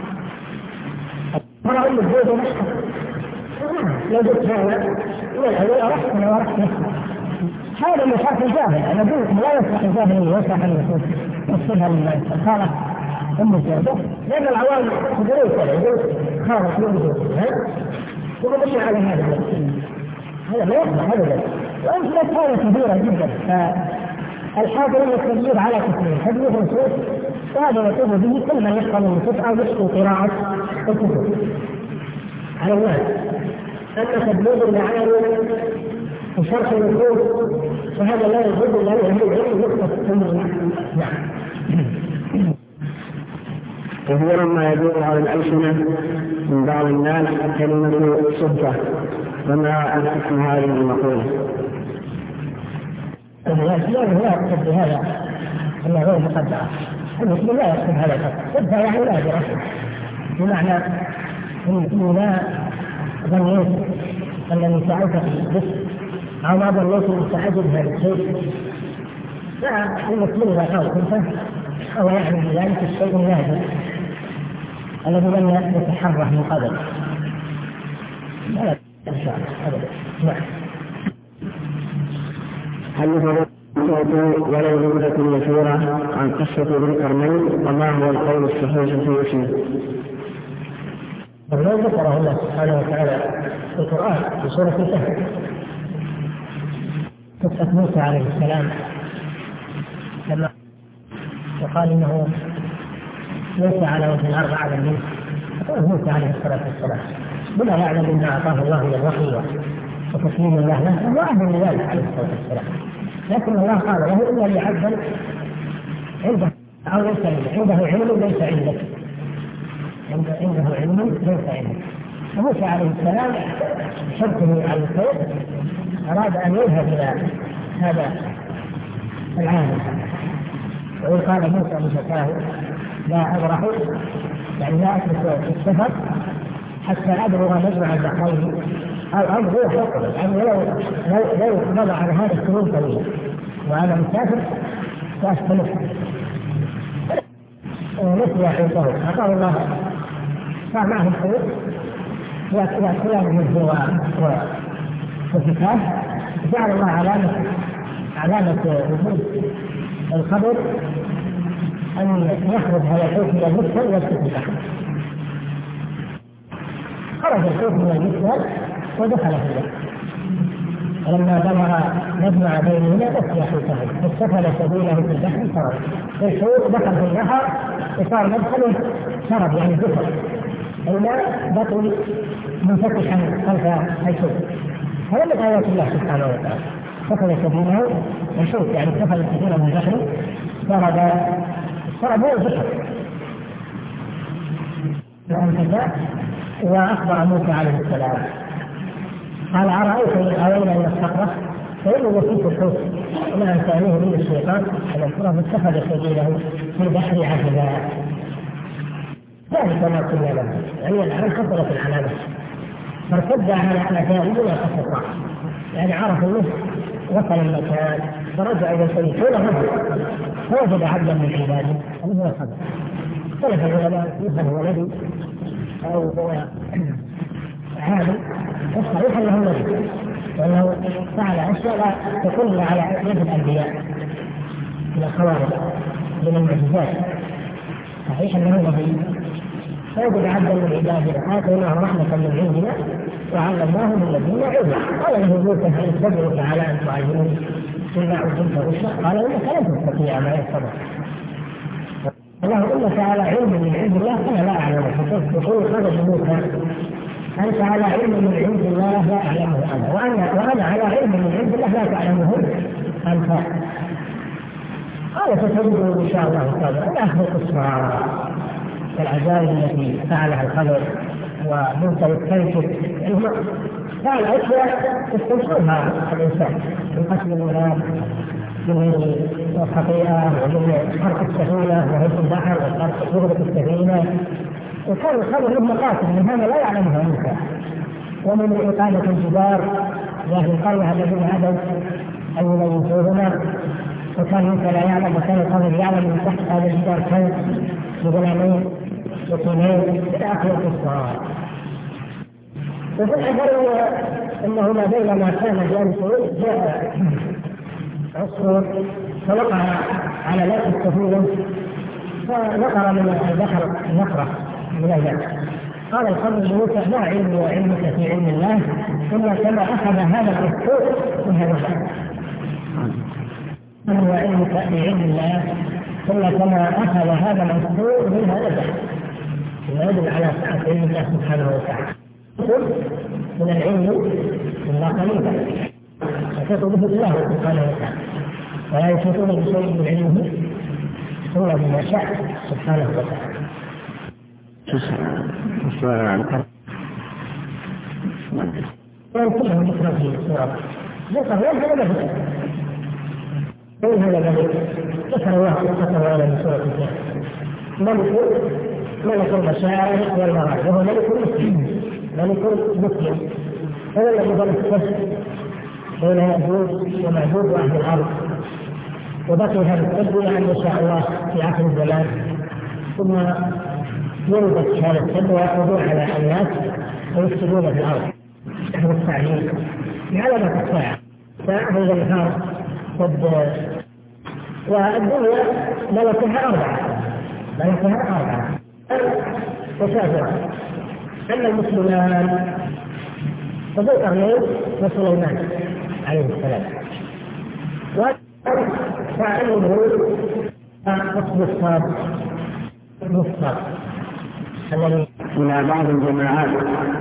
S1: ترى أم الزوج نفسه لو قلت هذا والأول أرحت أنا ورحت نفسه هذا مشاكل جاهل أنا قلت لا يصلح الجاهل أن يصلح أن يصلها للناس خالق أم الزوجة لأن العوام يقولون كذا يقول خالق أم الزوجة يقول مش على هذا هذا لا يصلح أبدا وأنت مسألة كبيرة جدا فالحاضر التدبير على كثير تدبير النصوص وهذا يطلب به كل من يحفظ النصوص أو يحسن قراءة الكتب على الناس. أما تدبير المعاني وشرح النصوص فهذا لا يجوز إلا أهل العلم يختص به. نعم.
S2: كثيرا ما يدور على الألسنة من بعض الناس كلمة صدفة، وما حكم هذه المقولة؟
S1: لا يقصد بهذا أنه غير مقدرة، المسلم لا يقصد هذا القصد، صدفة يعني نادرة، بمعنى أنه لا ظنيت أنني سألتك بس أو ما ظنيت أني سأجد هذا الشيء. لا، المسلم إذا قال صدفة أو يعني بذلك الشيء النادر الذي لم يتحرك من قبل. لا إن شاء الله أبدا. نعم.
S2: هل يفضل ولو جملة يسيرة عن قصة ذي القرنين وما هو القول الصحيح في اسمه؟
S1: ولو ذكره الله سبحانه وتعالى في القرآن في سورة الكهف قصة موسى عليه السلام لما وقال إنه ليس على وجه الأرض أعلم منه، فقال موسى عليه الصلاة والسلام بما يعلم مما أعطاه الله من الوحي وتسليم الله له هو أهل لذلك عليه الصلاة والسلام، لكن الله قال له إلا لعبدا عنده أو ليس عنده عنده علم ليس عندك عنده علم ليس عندك. فموسى عليه السلام حرصه على الخير أراد أن يذهب إلى هذا العالم، وإن قال موسى لفتاه لا أبرح يعني لا أترك السفر حتى أبلغ مجمع البحرين أو أمضي حقا، يعني لو لو مضى على هذا السنين طويلة وأنا مسافر سأستمر. نسي حوته أعطاه الله صار معه الحوت يأكلان منه وفتاه، جعل الله علامة علامة وجود الخبر أن يخرج هذا الحوت من المدخل ويدخل البحر. خرج الحوت من المدخل ودخل في البحر، ولما بلغ مجمع بينهما نسي حوته فاستفل سبيله في البحر شرب. الحوت دخل في البحر وصار مدخله شرب يعني دخل الماء بطل منفتحا خلف الحوت. هذا من آيات الله سبحانه وتعالى. دخل سبيله الحوت يعني دخل سبيله من داخله شرب شرب هو البحر. وأخبر موسى عليه السلام قال أرأيت إن آوينا إلى الصخرة فإني نسيت الحوت وما أنسانيه من الشيطان أن أذكره فاتخذ سبيله في البحر عجبا. ذلك ما كنا له، يعني العلم كثرت العلامة فارتد على أثاره بلا قصة، يعني عرف النص وصل المكان فرجع إلى سبيل طول الرجل فوجد عبدا من عباده هذا هو الخبر. اختلف العلماء يفهم هو نبي أو هو عالم، والصحيح أنه نبي وأنه فعل أشياء لا تكون على يد الأنبياء من الخوارق من المعجزات. صحيح أنه نبي فوجد عبدا من عبادنا آتيناه رحمة من عندنا وعلمناه من لدنا علما. قال له موسى هل تدعوك على أن تعلمني مما علمت رشدا؟ قال إنك لن تستطيع معي الصبر. الله إن تعالى علم من عند الله أنا لا أعلمه، فقل خرج موسى أنت على علم من عند الله لا أعلمه أنا وأنا وأنا على علم من عند الله لا تعلمه أنت. قال فتجده إن شاء الله صابرا لا أخذ الصبر كالعجائب التي فعلها الخبر وموسى يستنشق يعني فعل أشياء يستنشقها الإنسان من قتل المراد من غير الخطيئة ومن حرق السفينة وهز البحر وحرق غرق السفينة، وكان الخبر له مقاصد من هذا لا يعلمها موسى، ومن إقامة الجدار وأهل القرية الذين أبوا أن يميزوهما، وكان موسى لا يعلم وكان القوم يعلم من تحت هذا الجدار كنز بغلامين وطينين إلى آخر القصة. وفي الأثر أنه ما بينما كان يمشي جاء عصفور فوقع على لوح السفينة فنقر من البحر نقرة من الماء. قال الخضر لموسى: ما علمي وعلمك في علم الله إلا كما أخذ هذا العصفور من هذا البحر. ما علمك في علم الله إلا كما أخذ هذا العصفور من هذا البحر. ويدل على سعة علم الله سبحانه وتعالى من العلم إلا قليلا يحيط به الله سبحانه وتعالى، ولا يحيطون بشيء من علمه إلا بما شاء سبحانه وتعالى. كان كلهم ذكر في السورة ذكر هذا الذي أين هذا الذي ذكر الله قصته على سورة الكهف؟ ملك ملك المشاعر والمغارب، وهو ملك مسلم ملك مسلم هذا الذي ظل السبب بين يأجوج ومأجوج وأهل الأرض، وبقي هذا السبب إلى أن يشاء الله في آخر الزمان ثم ينبت هذا السبب ويأخذون على الناس ويفسدون في الأرض تحت التعليم بعلامة الساعة ساعة هذا النهار. والدنيا ملكها أربعة ملكها أربعة وشافرة. أما المسلمان فذو القرنين وسليمان عليه السلام، وفعله قصد الصاد مصطفى الذي
S2: إلى بعض الجماعات.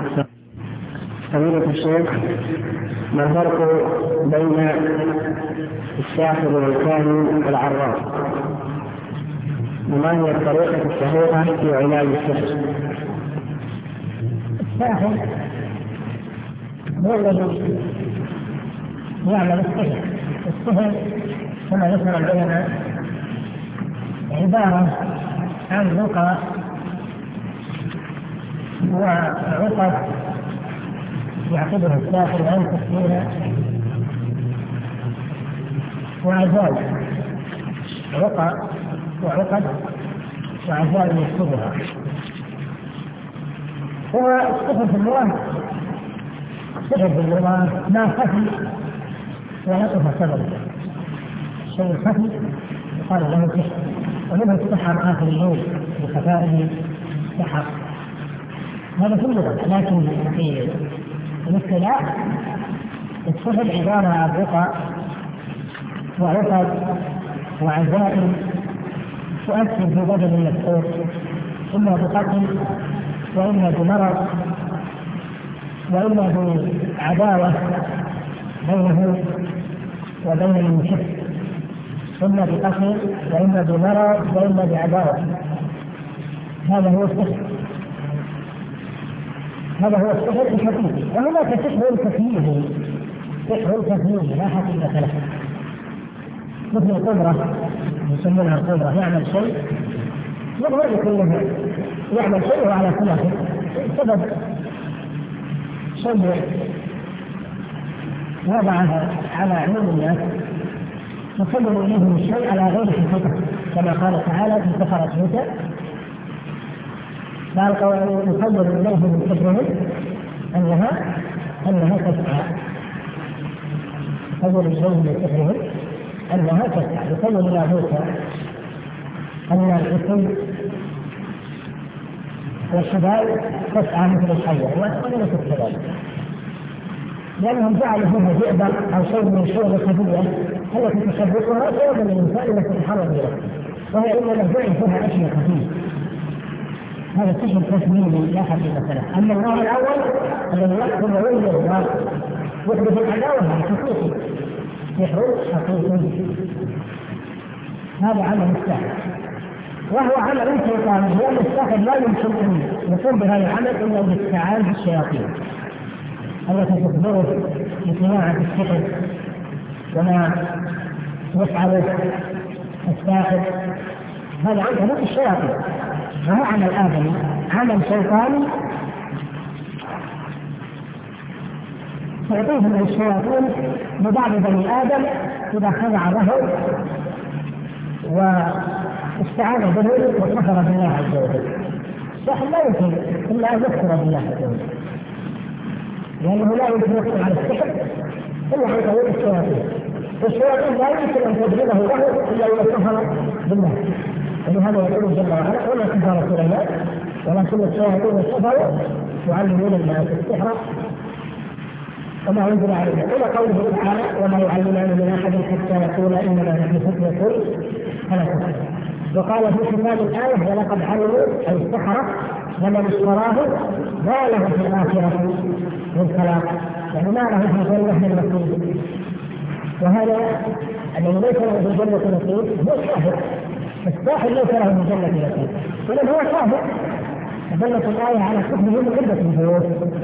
S2: فضيلة الشيخ، ما الفرق بين الساحر والكاهن والعراف؟ وما هي الطريقة الصحيحة في علاج السحر؟
S1: الساحر هو الذي يعمل السحر. السحر كما ذكر العلماء عبارة عن رقى وعقد يعقدها الساحر عن تسليمها وعزال رقى وعقد وعزال يكتبها. هو السحر في اللغة السحر في اللغة ما خفي ولطف سبب شيء خفي يقال له سحر، ومنه السحر آخر الليل بخفائه سحر، هذا في اللغة. لكن في الاصطلاح السحر عبارة عن رقى وعقد وعزائم تؤثر في بدن المسحور إما بقتل وإما بمرض وإما بعداوة بينه وبين المشرك، إما بقتل وإما بمرض وإما بعداوة. هذا هو السحر هذا هو السحر الحقيقي. وهناك سحر تكييفي سحر تكييفي لا حقيقة له، مثل القدرة يسمونها القدرة، يعمل شيء يظهر كله يعمل شيء على خلافه سبب شيء وضعها على عيون الناس وصدروا إليهم الشيء على غير حقيقة، كما قال تعالى في سحرة موسى فألقوا يصدر إليهم من سحرهم أنها أنها تسعى يصدر إليهم من سحرهم أنها تسعى. يصدر إلى موسى أن العصي والشباب تسعى مثل الحية وليست كذلك، لأنهم جعلوا فيها ذئبا أو شيء من الشيء الخفية التي تشبكها صوبا للإنسان التي تتحرك بها، وهي إنما جعل فيها أشياء خفيفة. هذا سحر تسميني لا حقيقة له. أما النوع الأول الذي يحكم وينزل ويحدث العداوة حقيقي سحر حقيقي، هذا عمل الساحر وهو عمل شيطاني، لأن الساحر لا يمكن أن يقوم بهذا العمل إلا باستعانة بالشياطين التي تخبره بصناعة السحر وما يفعله الساحر، هذا عن طريق الشياطين، وهو عمل آدمي، عمل شيطاني تعطيهم الشياطين ببعض بني آدم إذا خضع له واستعاذ به وكفر بالله عز وجل. الساحر لا يمكن إلا أن يكفر بالله عز وجل، لأنه لا يمكن يحصل على السحر إلا عن طريق الشياطين، والشياطين لا يمكن أن تجلبه له إلا إذا كفر بالله. ولهذا يقول جل وعلا: وما كفر سليمان ولكن الشياطين كفروا يعلمون الناس السحر وما أنزل عليهم، إلى قوله تعالى: وما يعلمان من أحد حتى يقولا إنما نحن فتنة فلا تكفر. وقال في ختام الآية: ولقد علموا أي السحرة لمن اشتراه ما له في الآخرة من خلاق، يعني ما له في الجنة من نصيب. وهذا الذي ليس له في الجنة نصيب هو الكافر. الساحر ليس له في الجنة نصيب، ولم هو كافر. فدلت الآية على كفره من عدة وجوه.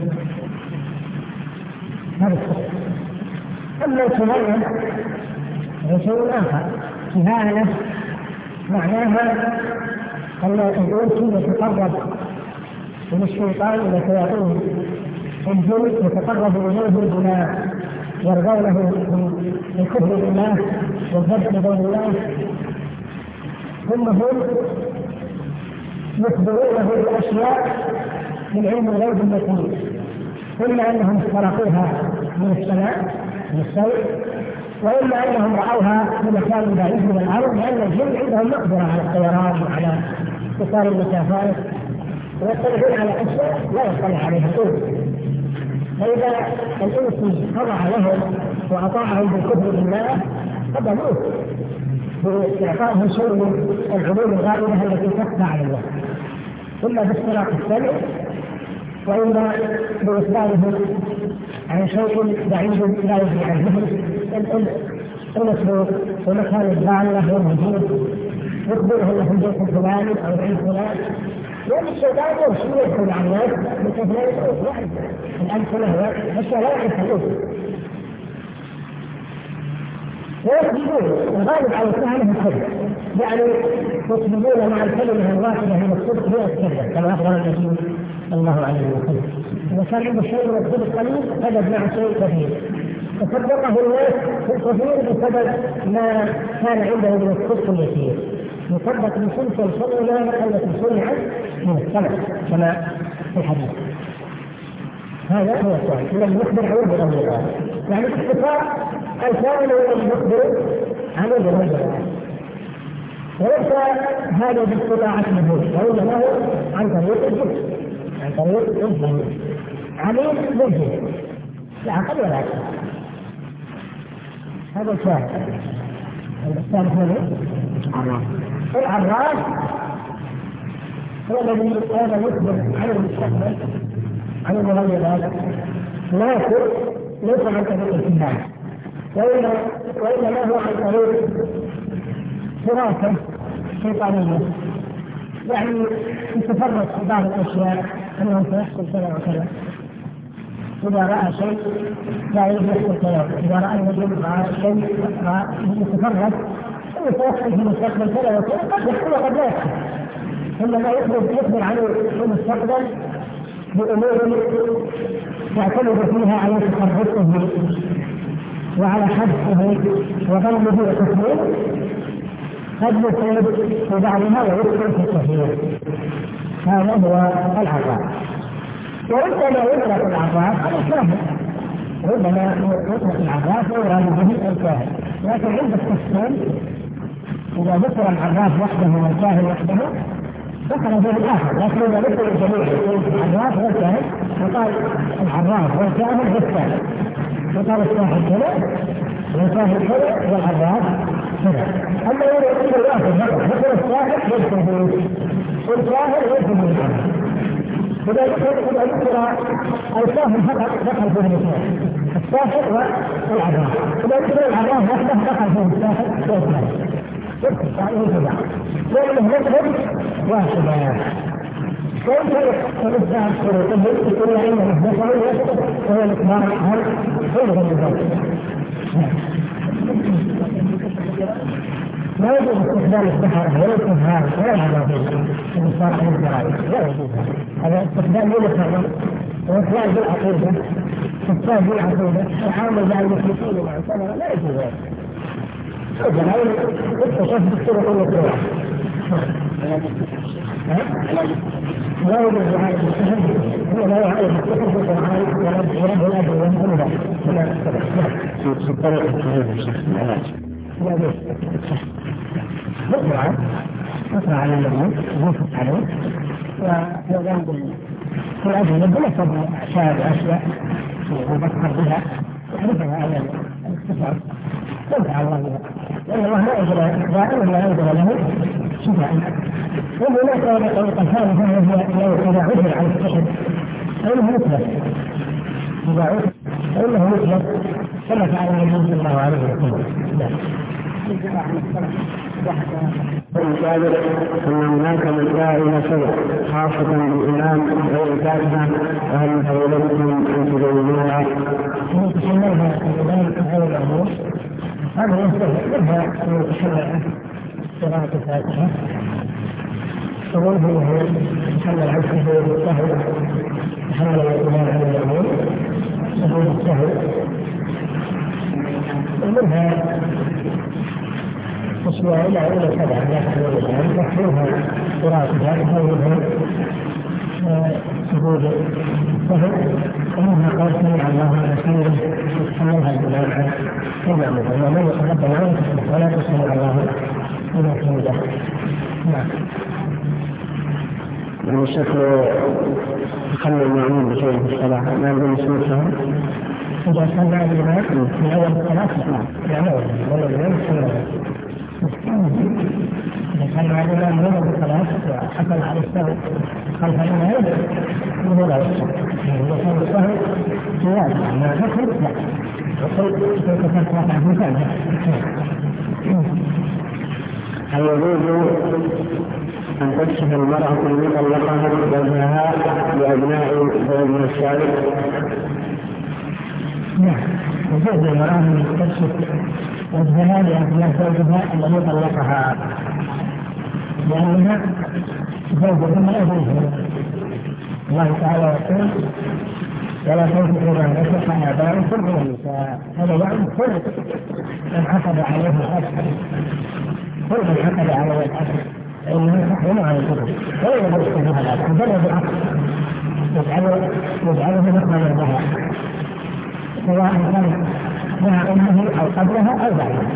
S1: هذا الكفر. أما الكهانة هو شيء آخر. كهانة معناها أن الإنسان يتقرب من الشيطان إلى شياطين الجن، يتقرب إليه بما يرضونه من الكفر بالله والذبح بين الله، ثم هم يخبرونه بأشياء من علم الغيب المكنون، إما أنهم استرقوها من السماء من السماء، وإما أنهم رأوها في مكان بعيد من الأرض، لأن الجن عندهم مقدرة على الطيران وعلى قصار المسافات، ويطلعون على أشياء لا يطلع عليها الإنس. فإذا الإنس خضع لهم وأطاعهم بالكفر بالله قبلوه بإعطائهم شيء من العلوم الغائبة التي تخفى على الله، إما باستراق السمع وإما بإخبارهم عن شيء بعيد لا يدري عنه، المسلوق ومكان الضالة والوجود، يخبرهم لهم بيت فلان أو عيد فلان، لأن الشيطان يمشي يدخل على الناس بكيف لا يدخل واحد الأمثلة والأشياء لا يعرفها. ويكذبون، الغالب على الكهنة الكذب، يعني يكذبون مع الكلمة الواحدة من الصدق هي الكذب، كما أخبر النبي صلى الله عليه وسلم: إذا كان عنده شيء من الصدق قليل كذب مع شيء كثير، فصدقه الناس في الكثير بسبب ما كان عنده من الصدق اليسير. يصدق بشمس الصدق التي صنعت من السمع كما في الحديث. هذا هو السؤال. إذا المخبر عن وجه الله، يعني باختصار الكائن هو المخبر عن وجه الله، وليس هذا باستطاعة مهول، وإنما هو عن طريق الجن، عن طريق الجن عليم للجن لا عقل ولا عقل. هذا الشاهد. الثالث من العراف هو الذي كان يخبر عن المستقبل عن المغيرات، لكن ليس عن طريق الكهان، وإنما هو عن طريق فراسة شيطانية، يعني يتفرق في بعض الأشياء أنه سيحصل كذا وكذا. إذا رأى شيء لا يحصل كذا، إذا رأى النجم رأى شيء يتفرق أنه سيحصل في المستقبل كذا وكذا، قد يحصل وقد لا يحصل. إنما يخبر عنه في المستقبل بأمور يعتمد فيها على تخرجه وعلى حدثه وظنه وتصويره، قد يصيب في بعضها ويدخل في الكثير. هذا هو العراف. وربما يطلق العراف على الكاهن، ربما يطلق العراف ويراد به الكاهن، لكن عند التفصيل إذا ذكر العراف وحده والكاهن وحده دخل به الآخر، لكن إذا ذكر الجميع العراف والكاهن وقال العراف والكاهن والكاهن، وقال الساحر كذا والكاهن كذا والعراف كذا. أما إذا ذكر الآخر ذكر الساحر يدخل به والكاهن يدخل به العراف. إذا ذكر الكاهن فقط دخل به الاثنين، الساحر والعراف. إذا ذكر العراف وحده دخل به الساحر والكاهن. لأنه مذهب واحدة، كيف يتنزع شروطه يقول إنه مذهب واحد وهو الإخبار عن غير ذلك. لا يجوز استخدام السحرة ولا الكهان ولا العبادين المصار عن الجرائم، لا يجوز هذا استخدام للحرم وإخلال بالعقيدة إفساد بالعقيدة العامل مع المشركين مع السحرة لا يجوز هذا. الجرائم اكتشف بالطرق المكروهة لا يجوز هذا السحر، هو لا يعرف السحر في القرآن ورد الأدوية من ذلك في الطريقة الصحيحة العلاج. مطلعة مطلعة على المريض ينفق عليه ويقوم بالأدوية بنفس أعشاب وأشياء ويبكر بها يحرفها على الاختصار ينفع الله بها، لأن الله لا يجرى دائما لا يجرى له شفاء. وهناك طريقة ثالثة وهي إذا عثر على السحر فإنه يطلق، إذا عثر فإنه يطلق كما فعل النبي صلى الله عليه وسلم.
S2: الثالث أن هناك من لا إلى شيء خاصة بالإمام وإنكارها وهل فضيلتكم أن تبينوها؟
S1: من تحملها الإمام غير الأمور هذا يستهل منها أن يتحمل قراءة الفاتحة ومنه يتحمل عن سهل السهل تحمل الإمام غير الأمور سهل السهل ومنها أشياء إلى إلى سبعة لا تحمل الآن يحملها قراءتها ومنها سجود السهل ومنها قول سمع الله على خيره يتحملها الإمام عن سمع ومن يتقدم عنه ولا تسمع الله إلى خيره. نعم.
S2: يعني الشكل يخلي المعمول بشيء في الصلاة ما يقول مسموحها
S1: إذا صلى الإمام من أول الصلاة يعني ولا الإمام صلى إذا كان مع الإمام من أول الصلاة وحصل على السهو خلف الإمام من أول الصلاة إذا كان السهو زيادة ما دخل لا وقل كيف تتوقع في مكانها.
S2: هل يجوز أن تكشف المرأة المطلقة وجهها لأبناء زوجها السابق؟
S1: نعم، يجوز للمرأة أن تكشف وجهها لأبناء زوجها الذي طلقها لأنها زوجها من أبوها. الله تعالى يقول ولا تنكحوا ما نكح آباؤكم من النساء، هذا يعني كل من عقد عليه الأسر كل من عقد عليه الأسر فإنه تحرم على الكفر ولا يجوز فيها العقد بل بالعقد يجعله يجعله مخرجا لها سواء كان مع أمه أو قبلها أو بعدها.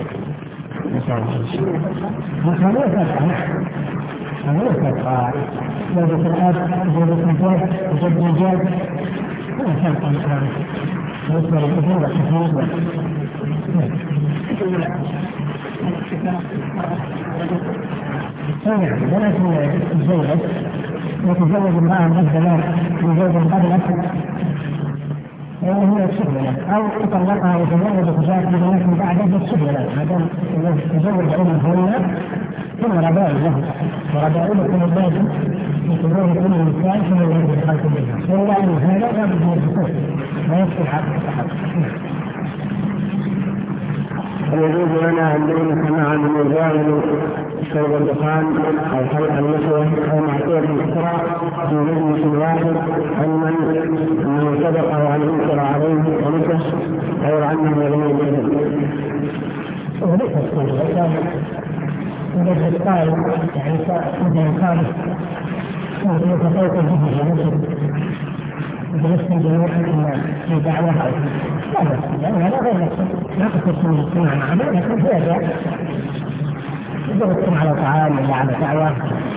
S1: هذا يفتح هذا يفتح زوجة الأب زوجة الجد جد الجد هو فرق الآن بالنسبة للأبوة والتفريق. نعم، ولكن الزوج يتزوج امرأة مثلا من زوج قبل أسد فإنه يكشف له أو يطلقها ويتزوج زوجات من بعده يكشف له ما دام يتزوج أمهن ثم ربائل له وربائلكم اللازم يكتبون كل النساء ثم يجب دخلت بها فإلا أن هذا لا بد من الدخول لا يكشف عقد الصحابة.
S2: ويجوز لنا أن نؤمن معا من الجاهل شرب الدخان أو حلق النسوة أو معصية الإسراء في مجلس واحد علما أنه سبق وأن أنكر عليه ونكش غير أنه لم يجوز.
S1: وليس الصورة إذا قال يعني مثلا قال يتفوق به يعني يدرس جميعا في دعوة لا بس لأن هذا غير لا تصير من الاجتماع مع بعض لكن هذا يدرسكم على طعام ولا على دعوة.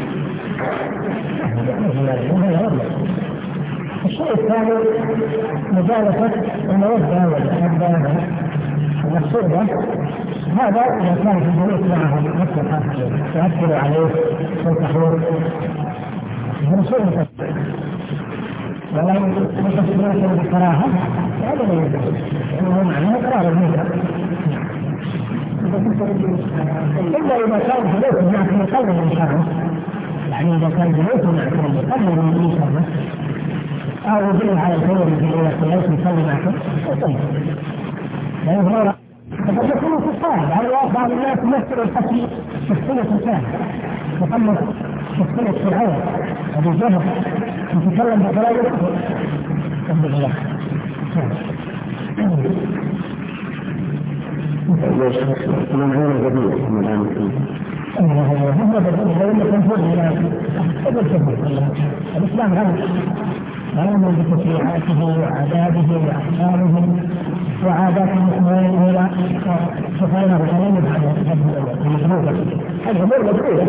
S1: الشيء الثاني مجالسة المودة والأبدان والمقصودة هذا إذا كان في الجلوس معهم مطلقا يؤثر عليه والتحوير هذا شيء متأثر ولا يتصدرون بالكراهة هذا لا يجوز لأنه معناه إقرار المهر إلا إذا كان جلوس معكم يقلل من شره يعني إذا كان جلوس معكم يقلل من شره أو يدل على الخير في الولايات يصلي معكم طيب لا يظهر فقد يكون كفار على بعض الناس يمثل الحكي شخصية الكاهن محمد شخصية فرعون أبو جهل يتكلم بكلام يكفر الحمد لله.
S2: من غير الجديد من الآن
S1: الإسلام غني غني بتشريعاته وعاداته وأحكامه وعادات المسلمين إلى سفينة الغنيمة على الأمور مدعوة.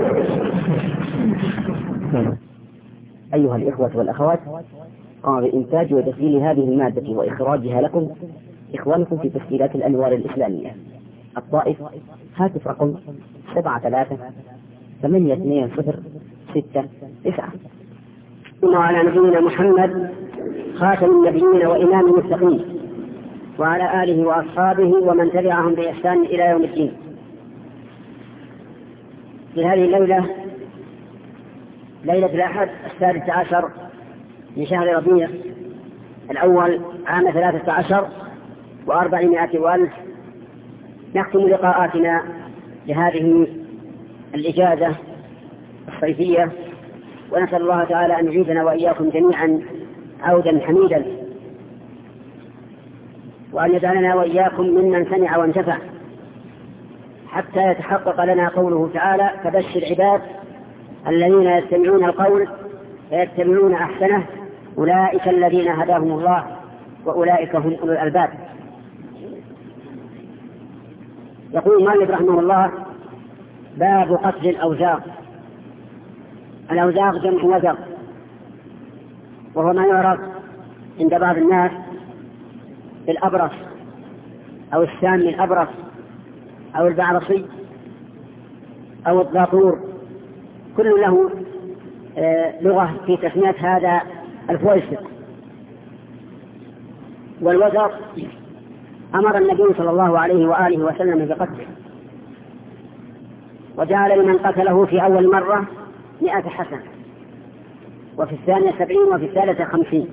S3: أيها الإخوة والأخوات، قام بإنتاج وتسجيل هذه المادة وإخراجها لكم إخوانكم في تسجيلات الأنوار الإسلامية الطائف. هاتف رقم سبعة ثلاثة ثمانية اثنين صفر ستة تسعة.
S4: وعلى نبينا محمد خاتم النبيين وإمام المتقين وعلى آله وأصحابه ومن تبعهم بإحسان إلى يوم الدين. في هذه الليلة ليلة الأحد السادس عشر من شهر ربيع الأول عام ثلاثة عشر وأربعمائة وألف، نختم لقاءاتنا لهذه الإجازة الصيفية، ونسأل الله تعالى أن يعيدنا وإياكم جميعا عودا حميدا، وأن يجعلنا وإياكم ممن سمع وانتفع، حتى يتحقق لنا قوله تعالى: فبشر عباد الذين يستمعون القول فيتبعون أحسنه أولئك الذين هداهم الله وأولئك هم أولو الألباب. يقول المؤلف رحمه الله: باب قتل الأوزاغ. الأوزاغ جمع وزغ، وهو ما يعرف عند بعض الناس بالأبرص أو السامي الأبرص أو البعرصي أو الضاطور، كل له آه لغة في تسمية هذا الفويسق. والوزغ أمر النبي صلى الله عليه وآله وسلم بقتله، وجعل لمن قتله في أول مرة مئة حسنة، وفي الثانية سبعين، وفي الثالثة خمسين،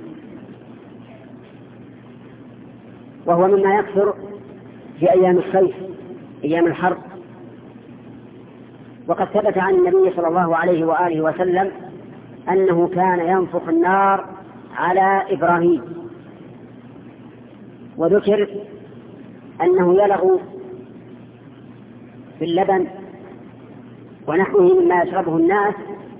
S4: وهو مما يكثر في أيام الصيف أيام الحرب. وقد ثبت عن النبي صلى الله عليه وآله وسلم أنه كان ينفخ النار على إبراهيم، وذكر أنه يلغ في اللبن ونحوه مما يشربه الناس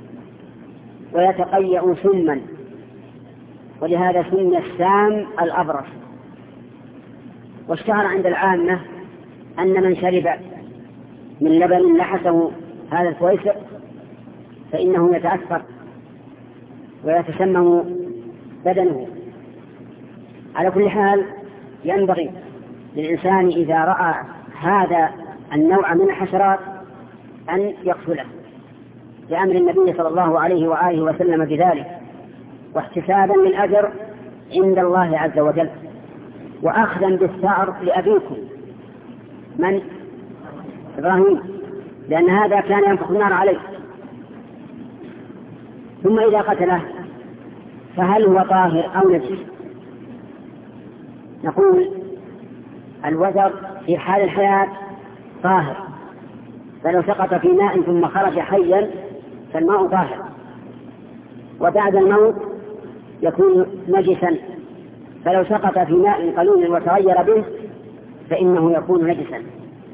S4: ويتقيأ سما، ولهذا سمي السام الأبرص. واشتهر عند العامة أن من شرب من لبن لحسه هذا الفويسق فإنه يتأثر ويتسمم بدنه. على كل حال ينبغي للإنسان إذا رأى هذا النوع من الحشرات أن يقتله لأمر النبي صلى الله عليه وآله وسلم بذلك، واحتسابا للأجر عند الله عز وجل، وأخذا بالثأر لأبيكم من إبراهيم، لأن هذا كان ينفخ النار عليه. ثم إذا قتله فهل هو طاهر أو نجس؟ نقول الوزغ في حال الحياة طاهر، فلو سقط في ماء ثم خرج حيا فالماء طاهر، وبعد الموت يكون نجسا، فلو سقط في ماء قليل وتغير به فإنه يكون نجسا.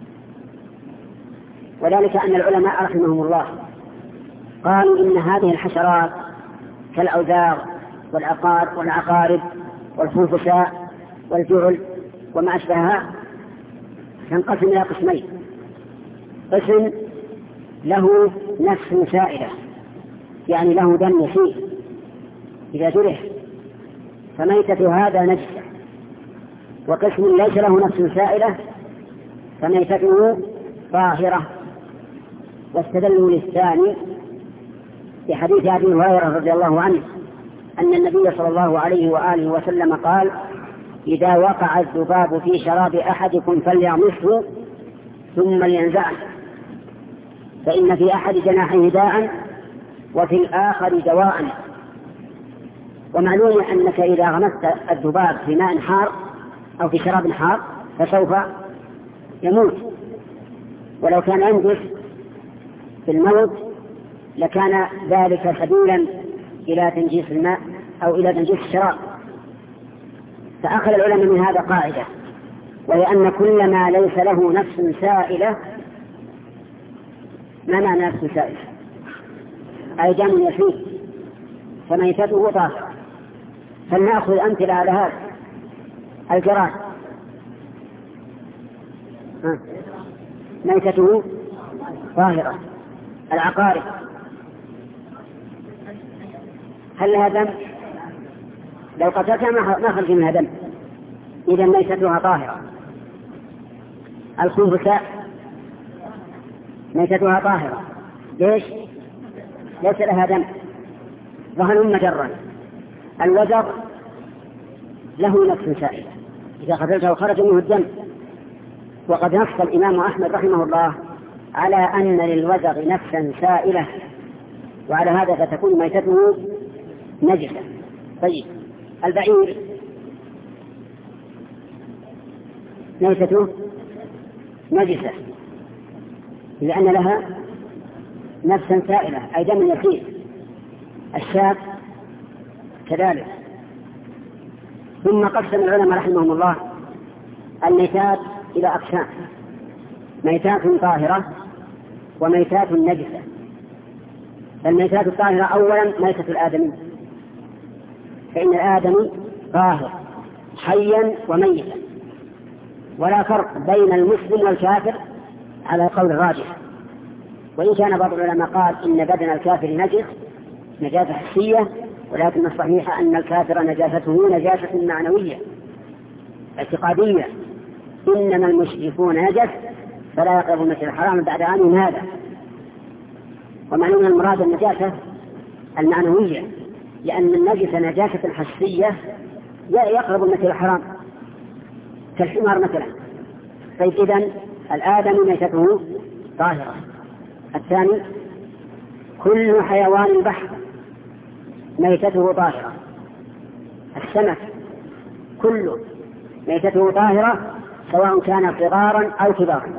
S4: وذلك أن العلماء رحمهم الله قالوا إن هذه الحشرات كالأوزاغ والعقار والعقارب والخنفساء والجعل وما أشبهها تنقسم إلى قسمين: قسم له نفس سائلة، يعني له دم يسيل إذا جرح فميتة هذا نجس، وقسم ليس له نفس سائلة فميتته طاهرة. واستدلوا للثاني بحديث أبي هريرة رضي الله عنه أن النبي صلى الله عليه وآله وسلم قال: إذا وقع الذباب في شراب أحدكم فليغمسه ثم لينزعه، فإن في أحد جناحيه داء وفي الآخر دواء. ومعلوم أنك إذا غمست الذباب في ماء حار أو في شراب حار فسوف يموت، ولو كان ينجس في الموت لكان ذلك سبيلا إلى تنجيس الماء أو إلى تنجيس الشراب. فأخذ العلماء من هذا قاعدة، وهي أن كل ما ليس له نفس سائلة. ما معنى نفس سائلة؟ أي دم يسير فميتته طاهرة. فلنأخذ أمثلة على هذا. الجراد ميتته طاهرة. العقارب هل لها دم؟ لو قتلتها ما خرج منها دم، إذا ميتتها طاهرة. الخنفساء ميتتها طاهرة. ليش؟ ليس لها دم، ظهر مجرا. الوزغ له نفس سائلة، إذا قتلته خرج منه الدم. وقد نص الإمام أحمد رحمه الله على أن للوزغ نفسا سائلة، وعلى هذا فتكون ميتته نجسة. طيب البعير ميتته نجسة لأن لها نفسا سائلة أي دم يسير. الشاة كذلك. ثم قسم العلماء رحمهم الله الميتات إلى أقسام: ميتات طاهرة وميتات نجسة. الميتات الطاهرة أولا ميتة الآدمي، فإن الآدمي طاهر حيا وميتا، ولا فرق بين المسلم والكافر على قول الراجح. وإن كان بعض العلماء قال إن بدن الكافر نجس نجاسة حسية، ولكن الصحيح أن الكافر نجاسته نجاسة معنوية اعتقادية. إنما المشركون نجس فلا يقربوا المسجد الحرام بعد عام هذا. ومعلوم المراد النجاسة المعنوية، لأن النجسة نجاسة حسية يقرب المسجد الحرام كالحمار مثلا. طيب إذن الآدم ميتته طاهرة. الثاني كل حيوان البحر ميتته طاهرة. السمك كله ميتته طاهرة سواء كان صغارا أو كبارا.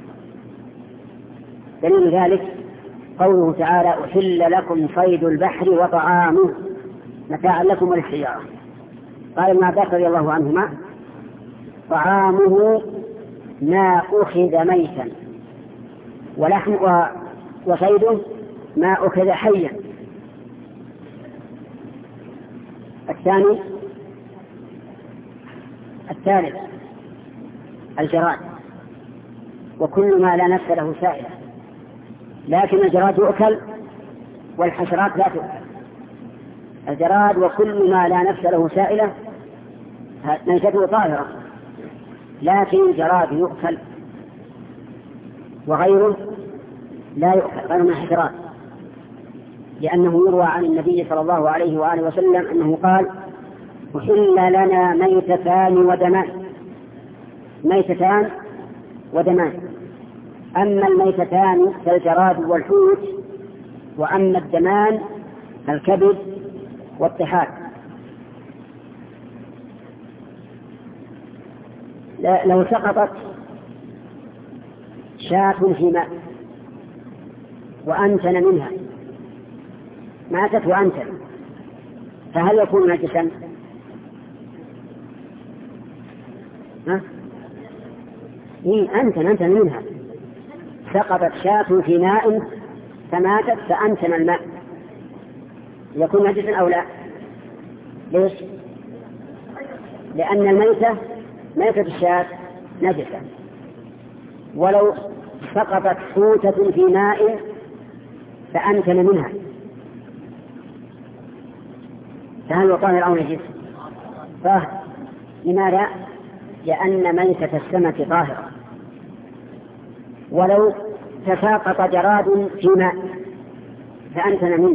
S4: دليل ذلك قوله تعالى: أحل لكم صيد البحر وطعامه متاعا لكم وللسيارة. قال ابن عباس رضي الله عنهما: طعامه ما أخذ ميتا، ولحم وصيده ما أخذ حيا. الثاني الثالث الجراد، وكل ما لا نفس له سائلة، لكن الجراد يؤكل والحشرات لا تؤكل. الجراد وكل ما لا نفس له سائلة ميتته طاهرة، لكن الجراد يؤكل وغيره لا يؤكل، غير من الحشرات، لأنه يروى عن النبي صلى الله عليه وآله وسلم أنه قال: أحل لنا ميتتان ودمان. ميتتان ودمان. أما الميتتان كالجراد والحوت، وأما الدمان الكبد والطحال. لو سقطت شاة في ماء وأنتن منها، ماتت وأنتن، فهل يكون نجسا؟ ها؟ إيه أنتن أنتن منها. سقطت شاة في ماء فماتت فأنتن الماء، يكون نجسا أو لا؟ ليش؟ لأن الميتة ميتة الشاة نجسة. ولو سقطت حوتة في ماء فأنتن منها فهل هو طاهر أو نجس؟ طاهر. لماذا؟ لأن ميتة السمك طاهرة. ولو تساقط جراد في ماء فأنتن منه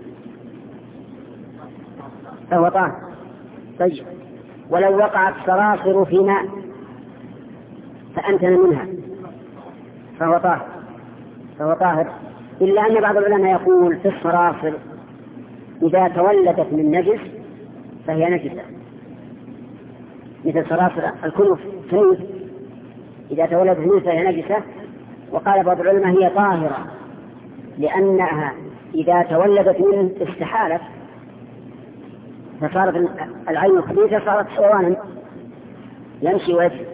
S4: فهو طاهر. طيب ولو وقعت صراصر في ماء فأنتن منها فهو طاهر فهو طاهر إلا أن بعض العلماء يقول في الصراصر إذا تولدت من نجس فهي نجسة، مثل صراصر الكنف كنف إذا تولدت منه فهي نجسة. وقال بعض العلماء هي طاهرة لأنها إذا تولدت منه استحالت فصارت العين الخبيثة صارت حيوانا يمشي ويجري.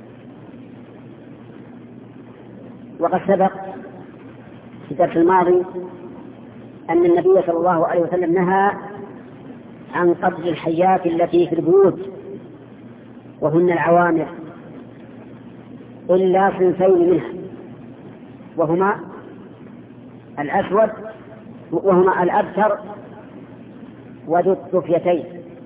S4: وقد سبق في الدرس الماضي أن النبي صلى الله عليه وسلم نهى عن قتل الحيات التي في البيوت وهن العوامر إلا صنفين منها وهما الأسود وهما الأبتر وذو الطفيتين.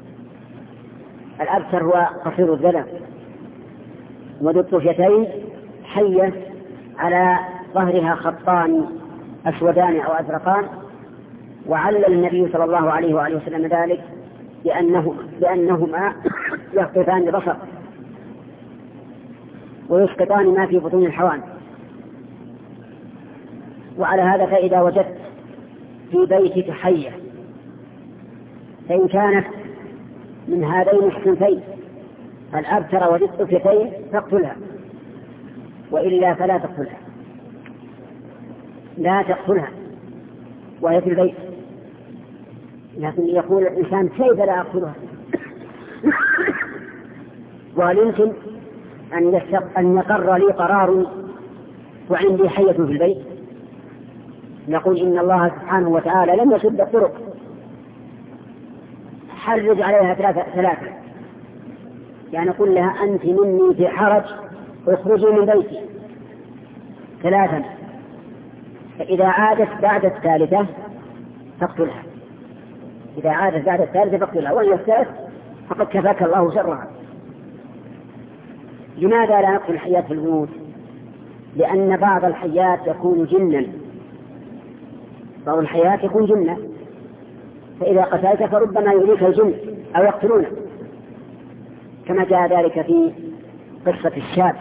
S4: الأبتر هو قصير الذنب، وذو الطفيتين حية على ظهرها خطان أسودان أو أزرقان. وعلل النبي صلى الله عليه وآله وسلم ذلك لأنه لأنهما يخطفان البصر ويسقطان ما في بطون الحوامل. وعلى هذا فإذا وجدت في بيتك حية فإن كانت من هذين الصنفين الأبتر وذو الطفيتين فاقتلها، وإلا فلا تقتلها، لا تقتلها وهي في البيت. لكن يقول الإنسان كيف لا أقتلها؟ وهل يمكن أن أن يقر لي قرار وعندي حية في البيت؟ نقول إن الله سبحانه وتعالى لم يسد الطرق، حرج عليها ثلاثة ثلاثة يعني قل لها أنت مني في حرج اخرجي من بيتي ثلاثا، فإذا عادت بعد الثالثة فاقتلها، إذا عادت بعد الثالثة فاقتلها، وإن الثالث فقد كفاك الله شرها. لماذا لا نقتل الحيات في البيوت؟ لأن بعض الحيات يكون جنا، بعض الحيات يكون جنا، فإذا قتلت فربما يؤذيك الجن أو يقتلونه، كما جاء ذلك في قصة الشاب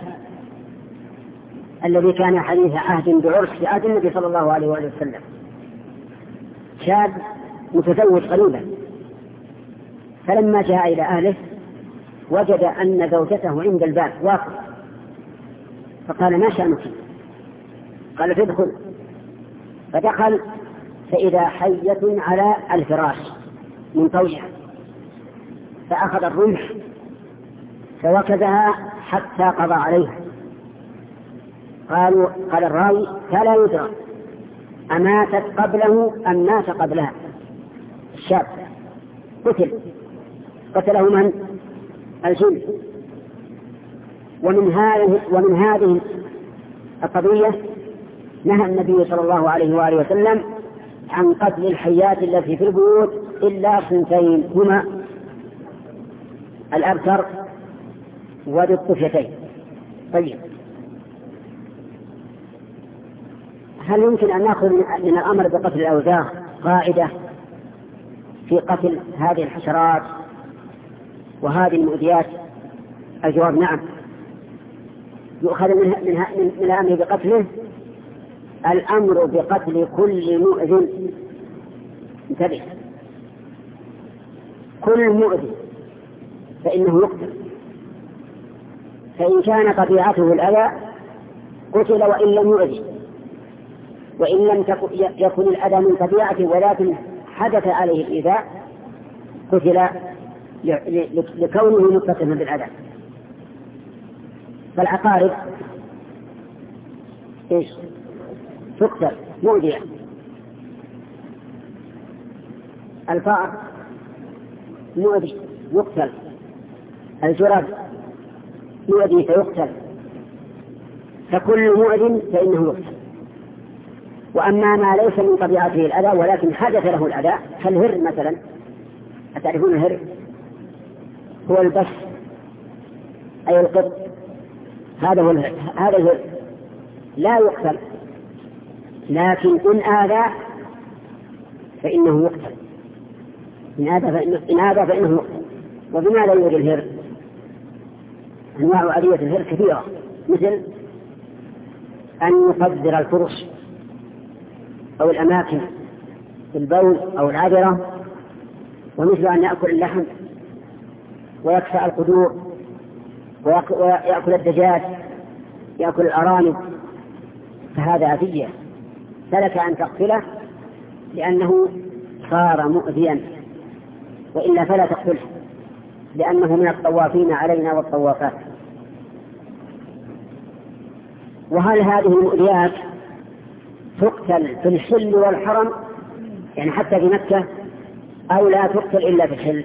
S4: الذي كان حديث عهد بعرس في عهد النبي صلى الله عليه وآله وسلم. شاب متزوج قريبا، فلما جاء إلى أهله وجد أن زوجته عند الباب واقف، فقال ما شأنك؟ قال تدخل. فدخل فإذا حية على الفراش منطوية، فأخذ الرمح فوكزها حتى قضى عليها. قالوا قال الراوي فلا يدرى أماتت قبله أم مات قبلها. الشاب قتل، قتله من؟ الجن. ومن هذه ومن هذه القضية نهى النبي صلى الله عليه وآله وسلم عن قتل الحيات التي في البيوت إلا صنفين هما الأبتر وذو الطفيتين. طيب، هل يمكن أن نأخذ من الأمر بقتل الأوزاغ قاعدة في قتل هذه الحشرات وهذه المؤذيات؟ الجواب نعم، يؤخذ من من من الأمر بقتله الأمر بقتل كل مؤذٍ. انتبه، كل مؤذٍ فإنه يقتل، فإن كان طبيعته الأذى قتل وإن لم يؤذي، وإن لم يكن الأذى من طبيعته ولكن حدث عليه الإيذاء قتل لكونه متصفا بالأذى. فالعقارب إيش؟ تقتل مؤذية. الفأر مؤذي يقتل. الجراد مؤذي فيقتل. فكل مؤذ فإنه يقتل. وأما ما ليس من طبيعته الأذى ولكن حدث له الأذى كالهر مثلا، أتعرفون الهر؟ هو البس أي القط، هذا هو الهر. هذا الهر لا يقتل، لكن إن آذى فإنه يقتل، إن آذى فإنه, إن آذى فإنه يقتل. وبماذا يوجد الهر؟ أنواع أذية الهر كثيرة، مثل أن يقدر الفرش أو الأماكن في البول أو العذرة، ومثل أن يأكل اللحم ويكسى القدور ويأكل الدجاج يأكل الأرانب فهذا أذية، فلك أن تقتله لأنه صار مؤذيا، وإلا فلا تقتله لأنه من الطوافين علينا والطوافات. وهل هذه المؤذيات تقتل في الحل والحرم يعني حتى في مكة أو لا تقتل إلا في الحل؟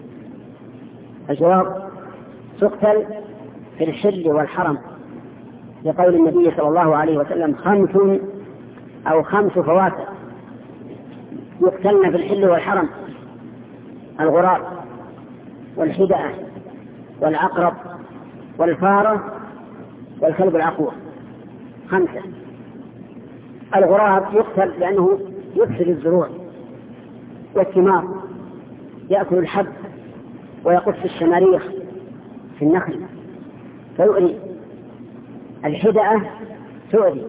S4: الجواب تقتل في الحل والحرم، لقول النبي صلى الله عليه وسلم خمس أو خمس فواتح يقتلن في الحل والحرم: الغراب والحدأة والعقرب والفارة والكلب العقور. خمسة. الغراب يقتل لأنه يفسد الزروع والثمار، يأكل الحب ويقص الشماريخ في النخل فيؤذي. الحدأة تؤذي.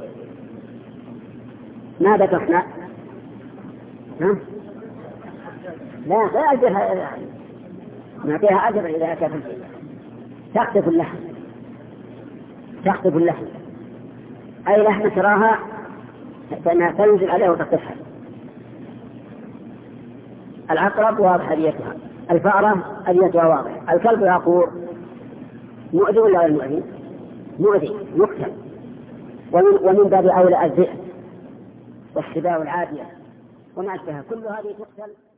S4: ماذا تصنع؟ ها؟ لا لا أجرها، نعطيها أجر إذا أكلت. تخطف اللحم، تخطف اللحم أي لحم تراها فإنها تنزل عليه وتخطفها. العقرب واضح أذيتها، الفأرة أذيتها واضح، الكلب العقور مؤذي ولا غير مؤذي؟ مؤذي يقتل. ومن, ومن باب أولى الذئب والسباع العادية وما أشبهها كل هذه تقتل.